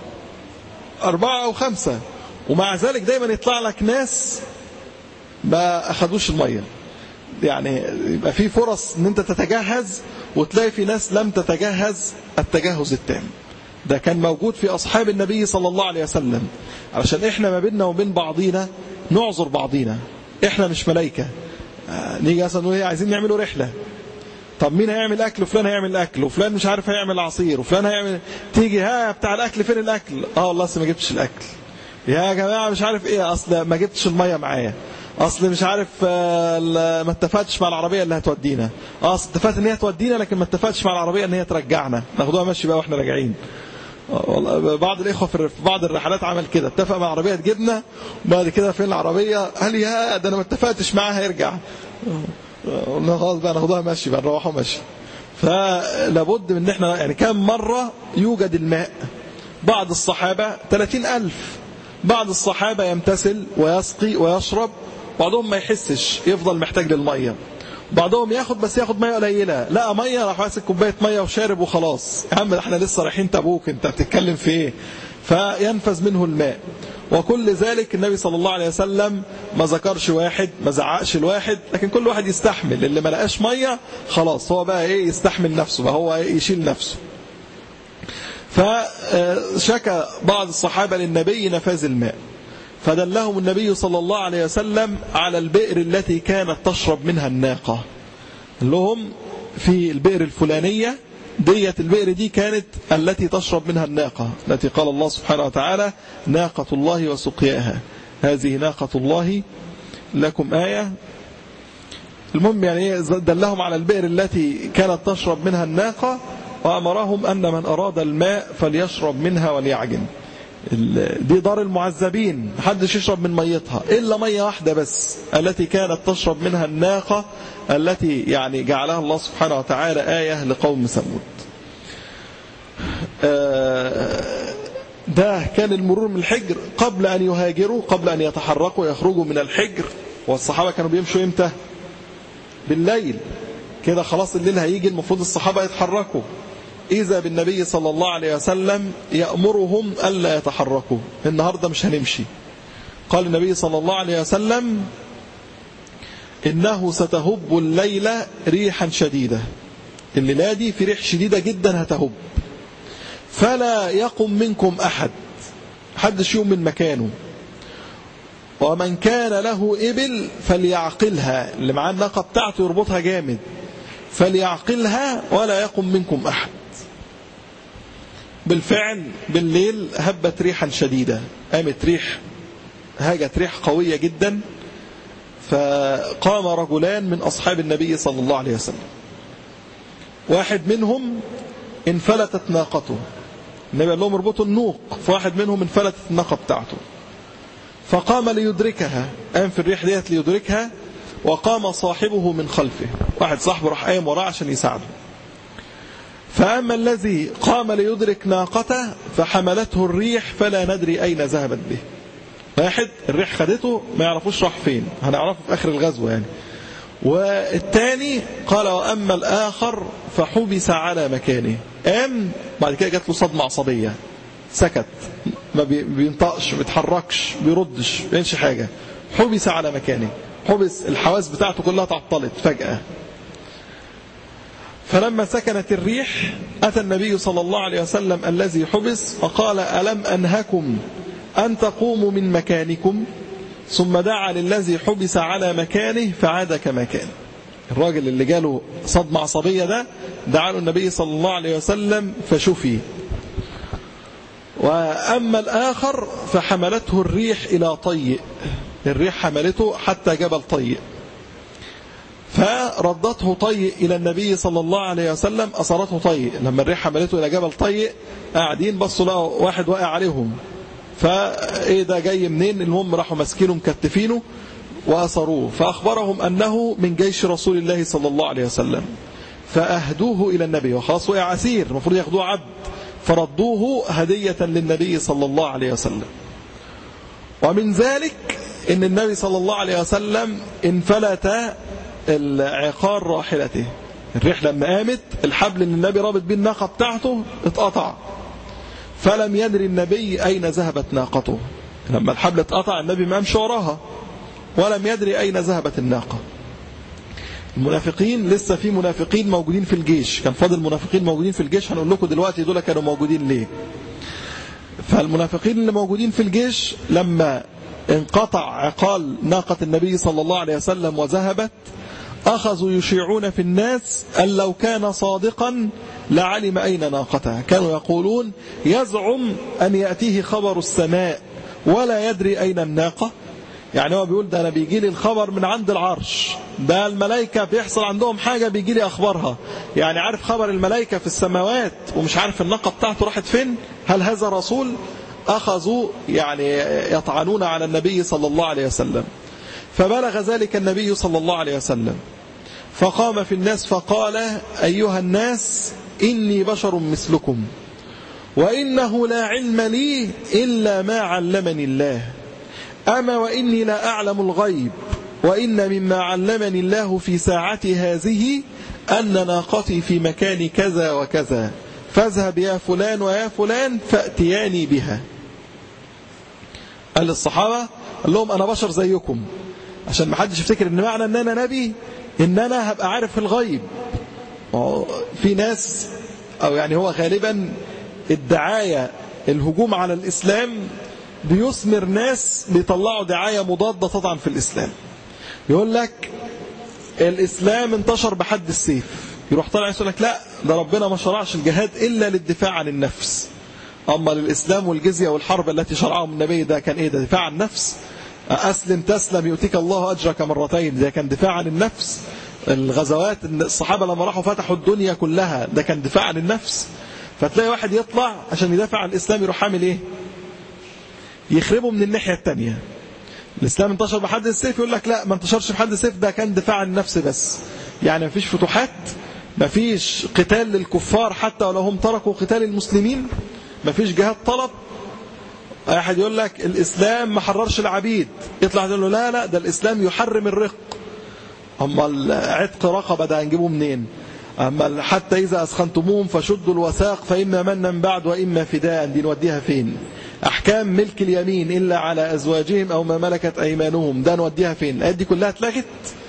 S3: 4 أو 5. ومع ذلك دايما يطلع لك ناس ما أخذوش المية. يعني يبقى في فرص ان انت تتجهز وتلاقي في ناس لم تتجهز التجهز التام. ده كان موجود في أصحاب النبي صلى الله عليه وسلم. علشان احنا ما بيننا وبين بعضينا نعذر بعضينا، احنا مش ملايكة. نيجي مثلا نقول عايزين نعملوا رحلة، طب مين هيعمل أكل؟ وفلان هيعمل أكل، وفلان مش عارف هيعمل عصير، وفلان هيعمل، تيجي ها بتاع الأكل فين الأكل؟ والله أصل ما جبتش الأكل. يا جماعة مش عارف ايه، أصل ما جبتش المية معايا، اصل مش عارف ما اتفقتش مع العربيه اللي هتودينا، اصل اتفقت ان هي تودينا لكن ما اتفقتش مع العربيه ان هي ترجعنا، ناخدوها ماشي بقى واحنا راجعين. والله بعض الاخوه في بعض الرحلات عمل كده، اتفق مع العربيه تجيبنا وبعد كده فين العربيه؟ قال يا ده انا ما اتفقتش معاها يرجع. قلنا خلاص بقى ناخدوها ماشي بقى، نروحوا ماشي. فلابد من ان احنا يعني كم مره يوجد الماء بعض الصحابة 30,000. بعض الصحابة يمتثل ويسقي ويشرب، بعضهم ما يحسش يفضل محتاج للمية، بعضهم ياخد بس ياخد مية قليلة، لا مية راح ماسك كوباية مية وشارب وخلاص. يا عم احنا لسه رايحين تبوك، انت بتتكلم في ايه؟ فينفذ منه الماء. وكل ذلك النبي صلى الله عليه وسلم ما ذكرش واحد، ما زعقش الواحد، لكن كل واحد يستحمل. اللي ما لقاش مية خلاص هو بقى ايه، يستحمل نفسه بقى، هو يشيل نفسه. فشكى بعض الصحابة للنبي نفاذ الماء، فدلهم النبي صلى الله عليه وسلم على البئر التي كانت تشرب منها الناقة. لهم في البئر الفلانية ديت، البئر دي كانت التي تشرب منها الناقة، التي قال الله سبحانه وتعالى ناقة الله وسقياها، هذه ناقة الله لكم آية. المهم يعني دلهم على البئر التي كانت تشرب منها الناقة، وأمرهم أن من أراد الماء فليشرب منها وليعجن. دي دار المعذبين، محدش يشرب من ميتها إلا مية واحدة بس، التي كانت تشرب منها الناقة، التي يعني جعلها الله سبحانه وتعالى آية لقوم ثمود. ده كان المرور من الحجر قبل أن يهاجروا، قبل أن يتحركوا يخرجوا من الحجر. والصحابة كانوا بيمشوا إمتى؟ بالليل كده، خلاص الليل هيجي، المفروض الصحابة يتحركوا. إذا بالنبي صلى الله عليه وسلم يأمرهم ألا يتحركوا، النهاردة مش هنمشي. قال النبي صلى الله عليه وسلم إنه ستهب الليلة ريحا شديدة، الليلة دي في ريح شديدة جدا هتهب، فلا يقم منكم أحد، حدش يقوم من مكانه. ومن كان له إبل فليعقلها، اللي معاه الناقة بتاعته يربطها جامد، فليعقلها ولا يقم منكم أحد. بالفعل بالليل هبت ريحا شديدة، قامت ريح، هاجت ريح قوية جدا. فقام رجلان من أصحاب النبي صلى الله عليه وسلم، واحد منهم انفلتت ناقته، النبي قال لهم اربطوا النوق، فواحد منهم انفلتت الناقة بتاعته، فقام ليدركها، قام في الريح ديت ليدركها، وقام صاحبه من خلفه، واحد صاحبه راح قايم وراه عشان يساعده. فأما الذي قام ليدرك ناقته فحملته الريح فلا ندري أين ذهبت به. واحد الريح خدته ما يعرفوش راح فين، هنعرفه في آخر الغزوة يعني. والتاني قال وأما الآخر فحبس على مكانه، قام بعد كده جات له صدمة عصبية، سكت، ما بينطقش، ما بيتحركش، بيردش، ما بيعملش حاجة، حبس على مكانه، حبس، الحواس بتاعته كلها تعطلت فجأة. فلما سكنت الريح أتى النبي صلى الله عليه وسلم الذي حبس فقال ألم أنهكم أن تقوموا من مكانكم؟ ثم دعا للذي حبس على مكانه فعاد كما كان. الراجل اللي جاله صدمة عصبية ده دعا له النبي صلى الله عليه وسلم فشفي. وأما الآخر فحملته الريح إلى طيء، الريح حملته حتى جبل طيء، فردته طيء إلى النبي صلى الله عليه وسلم، أصرته طيء. لما الريح حملته إلى جبل طيء قاعدين بصوا لقوا واحد واقع عليهم، فإيه ده جاي منين؟ المهم راحوا ماسكينه مكتفينه وأصروه، فأخبرهم أنه من جيش رسول الله صلى الله عليه وسلم، فأهدوه إلى النبي، وخلاص وقع عسير المفروض ياخدوه عبد، فردوه هدية للنبي صلى الله عليه وسلم. ومن ذلك إن النبي صلى الله عليه وسلم انفلت العقار راحلته، الريح لما قامت الحبل اللي النبي رابط بيه الناقة بتاعته اتقطع، فلم يدري النبي أين ذهبت ناقته. لما الحبل اتقطع النبي ما مشى وراها ولم يدري أين ذهبت الناقة. المنافقين لسه في منافقين موجودين في الجيش، كان فاضل منافقين موجودين في الجيش، هنقول لكم دلوقتي دول كانوا موجودين ليه. فالمنافقين اللي موجودين في الجيش لما انقطع عقال ناقة النبي صلى الله عليه وسلم وذهبت، أخذوا يشيعون في الناس أن لو كان صادقا لعلم أين ناقته. كانوا يقولون يزعم أن يأتيه خبر السماء ولا يدري أين الناقة، يعني هو بيقول ده أنا بيجي لي الخبر من عند العرش، ده الملائكة بيحصل عندهم حاجة بيجي لي أخبارها، يعني عارف خبر الملائكة في السماوات ومش عارف الناقة بتاعته راحت فين، هل هذا رسول؟ أخذوا يعني يطعنون على النبي صلى الله عليه وسلم. فبلغ ذلك النبي صلى الله عليه وسلم فقام في الناس فقال أيها الناس إني بشر مثلكم وإنه لا علم لي إلا ما علمني الله. أما وإني لا أعلم الغيب، وإن مما علمني الله في ساعتي هذه أن ناقتي في مكان كذا وكذا، فاذهب يا فلان ويا فلان فأتياني بها. قال للصحابة، قال لهم أنا بشر زيكم، عشان ما حدش يفتكر إن معنى أن أنا نبي إن أنا هبقى عارف الغيب. في ناس، أو يعني هو غالبا الدعاية، الهجوم على الإسلام بيثمر ناس بيطلعوا دعاية مضادة طبعا في الإسلام. يقول لك الإسلام انتشر بحد السيف، يروح طالع يقول لك لا، ده ربنا ما شرعش الجهاد إلا للدفاع عن النفس. أما للإسلام والجزية والحرب التي شرعهم النبي ده كان إيه؟ ده دفاع عن النفس. أسلم تسلم يؤتيك الله أجرك مرتين، ده كان دفاع عن النفس. الغزوات الصحابة لما راحوا فتحوا الدنيا كلها، ده كان دفاع عن النفس. فتلاقي واحد يطلع عشان يدافع عن الإسلام يروح عامل إيه؟ يخربه من الناحية التانية. الإسلام انتشر بحد السيف، يقول لك لا، ما انتشرش بحد السيف، ده كان دفاع عن النفس بس. يعني ما فيش فتوحات، ما فيش قتال للكفار حتى ولو هم تركوا قتال المسلمين، ما فيش جهاد طلب. أحد يقول لك الإسلام ما حررش العبيد، يطلع يقول له لا لا، ده الإسلام يحرم الرق. أما العتق رقبة ده هنجيبه منين؟ أما حتى إذا أسخنتموهم فشدوا الوثاق فإما منا بعد وإما فداء، دي نوديها فين؟ أحكام ملك اليمين إلا على أزواجهم أو ما ملكت أيمانهم، ده نوديها فين؟ الآيات دي كلها اتلغت.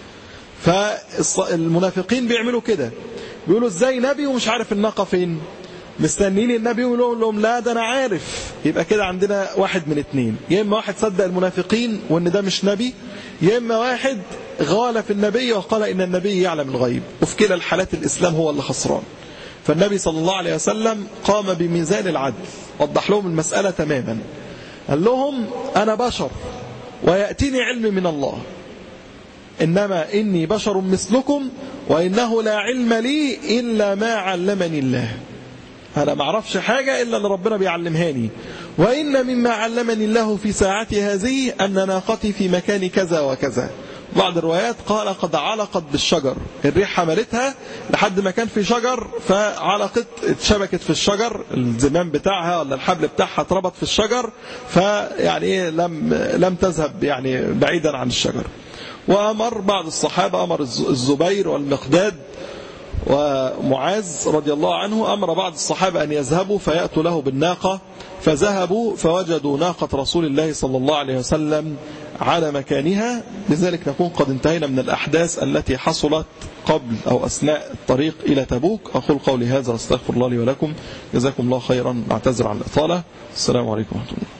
S3: فالمنافقين بيعملوا كده، بيقولوا إزاي نبي ومش عارف الناقة فين؟ مستنين النبي يقول لهم لا، ده أنا عارف. يبقى كده عندنا واحد من اتنين، يا إما واحد صدق المنافقين وإن ده مش نبي، يا إما واحد غال في النبي وقال إن النبي يعلم الغيب. وفي كلا الحالات الإسلام هو اللي خسران. فالنبي صلى الله عليه وسلم قام بميزان العدل، وضح لهم المسألة تماما. قال لهم أنا بشر ويأتيني علم من الله، إنما إني بشر مثلكم وإنه لا علم لي إلا ما علمني الله. أنا ما أعرفش حاجة إلا اللي ربنا بيعلمهاني. وإن مما علمني الله في ساعتي هذه أن ناقتي في مكان كذا وكذا. بعض الروايات قال قد علقت بالشجر، الريح حملتها لحد ما كان في شجر فعلقت، اتشبكت في الشجر، الزمام بتاعها ولا الحبل بتاعها اتربط في الشجر، فيعني ايه لم تذهب يعني بعيدا عن الشجر. وأمر بعض الصحابة، أمر الزبير والمقداد ومعاذ رضي الله عنه، أمر بعض الصحابة أن يذهبوا فيأتوا له بالناقة، فذهبوا فوجدوا ناقة رسول الله صلى الله عليه وسلم على مكانها. لذلك نكون قد انتهينا من الأحداث التي حصلت قبل أو أثناء الطريق إلى تبوك. أقول قولي هذا واستغفر الله لي ولكم، جزاكم الله خيرا، نعتذر عن الإطالة. السلام عليكم ورحمة الله.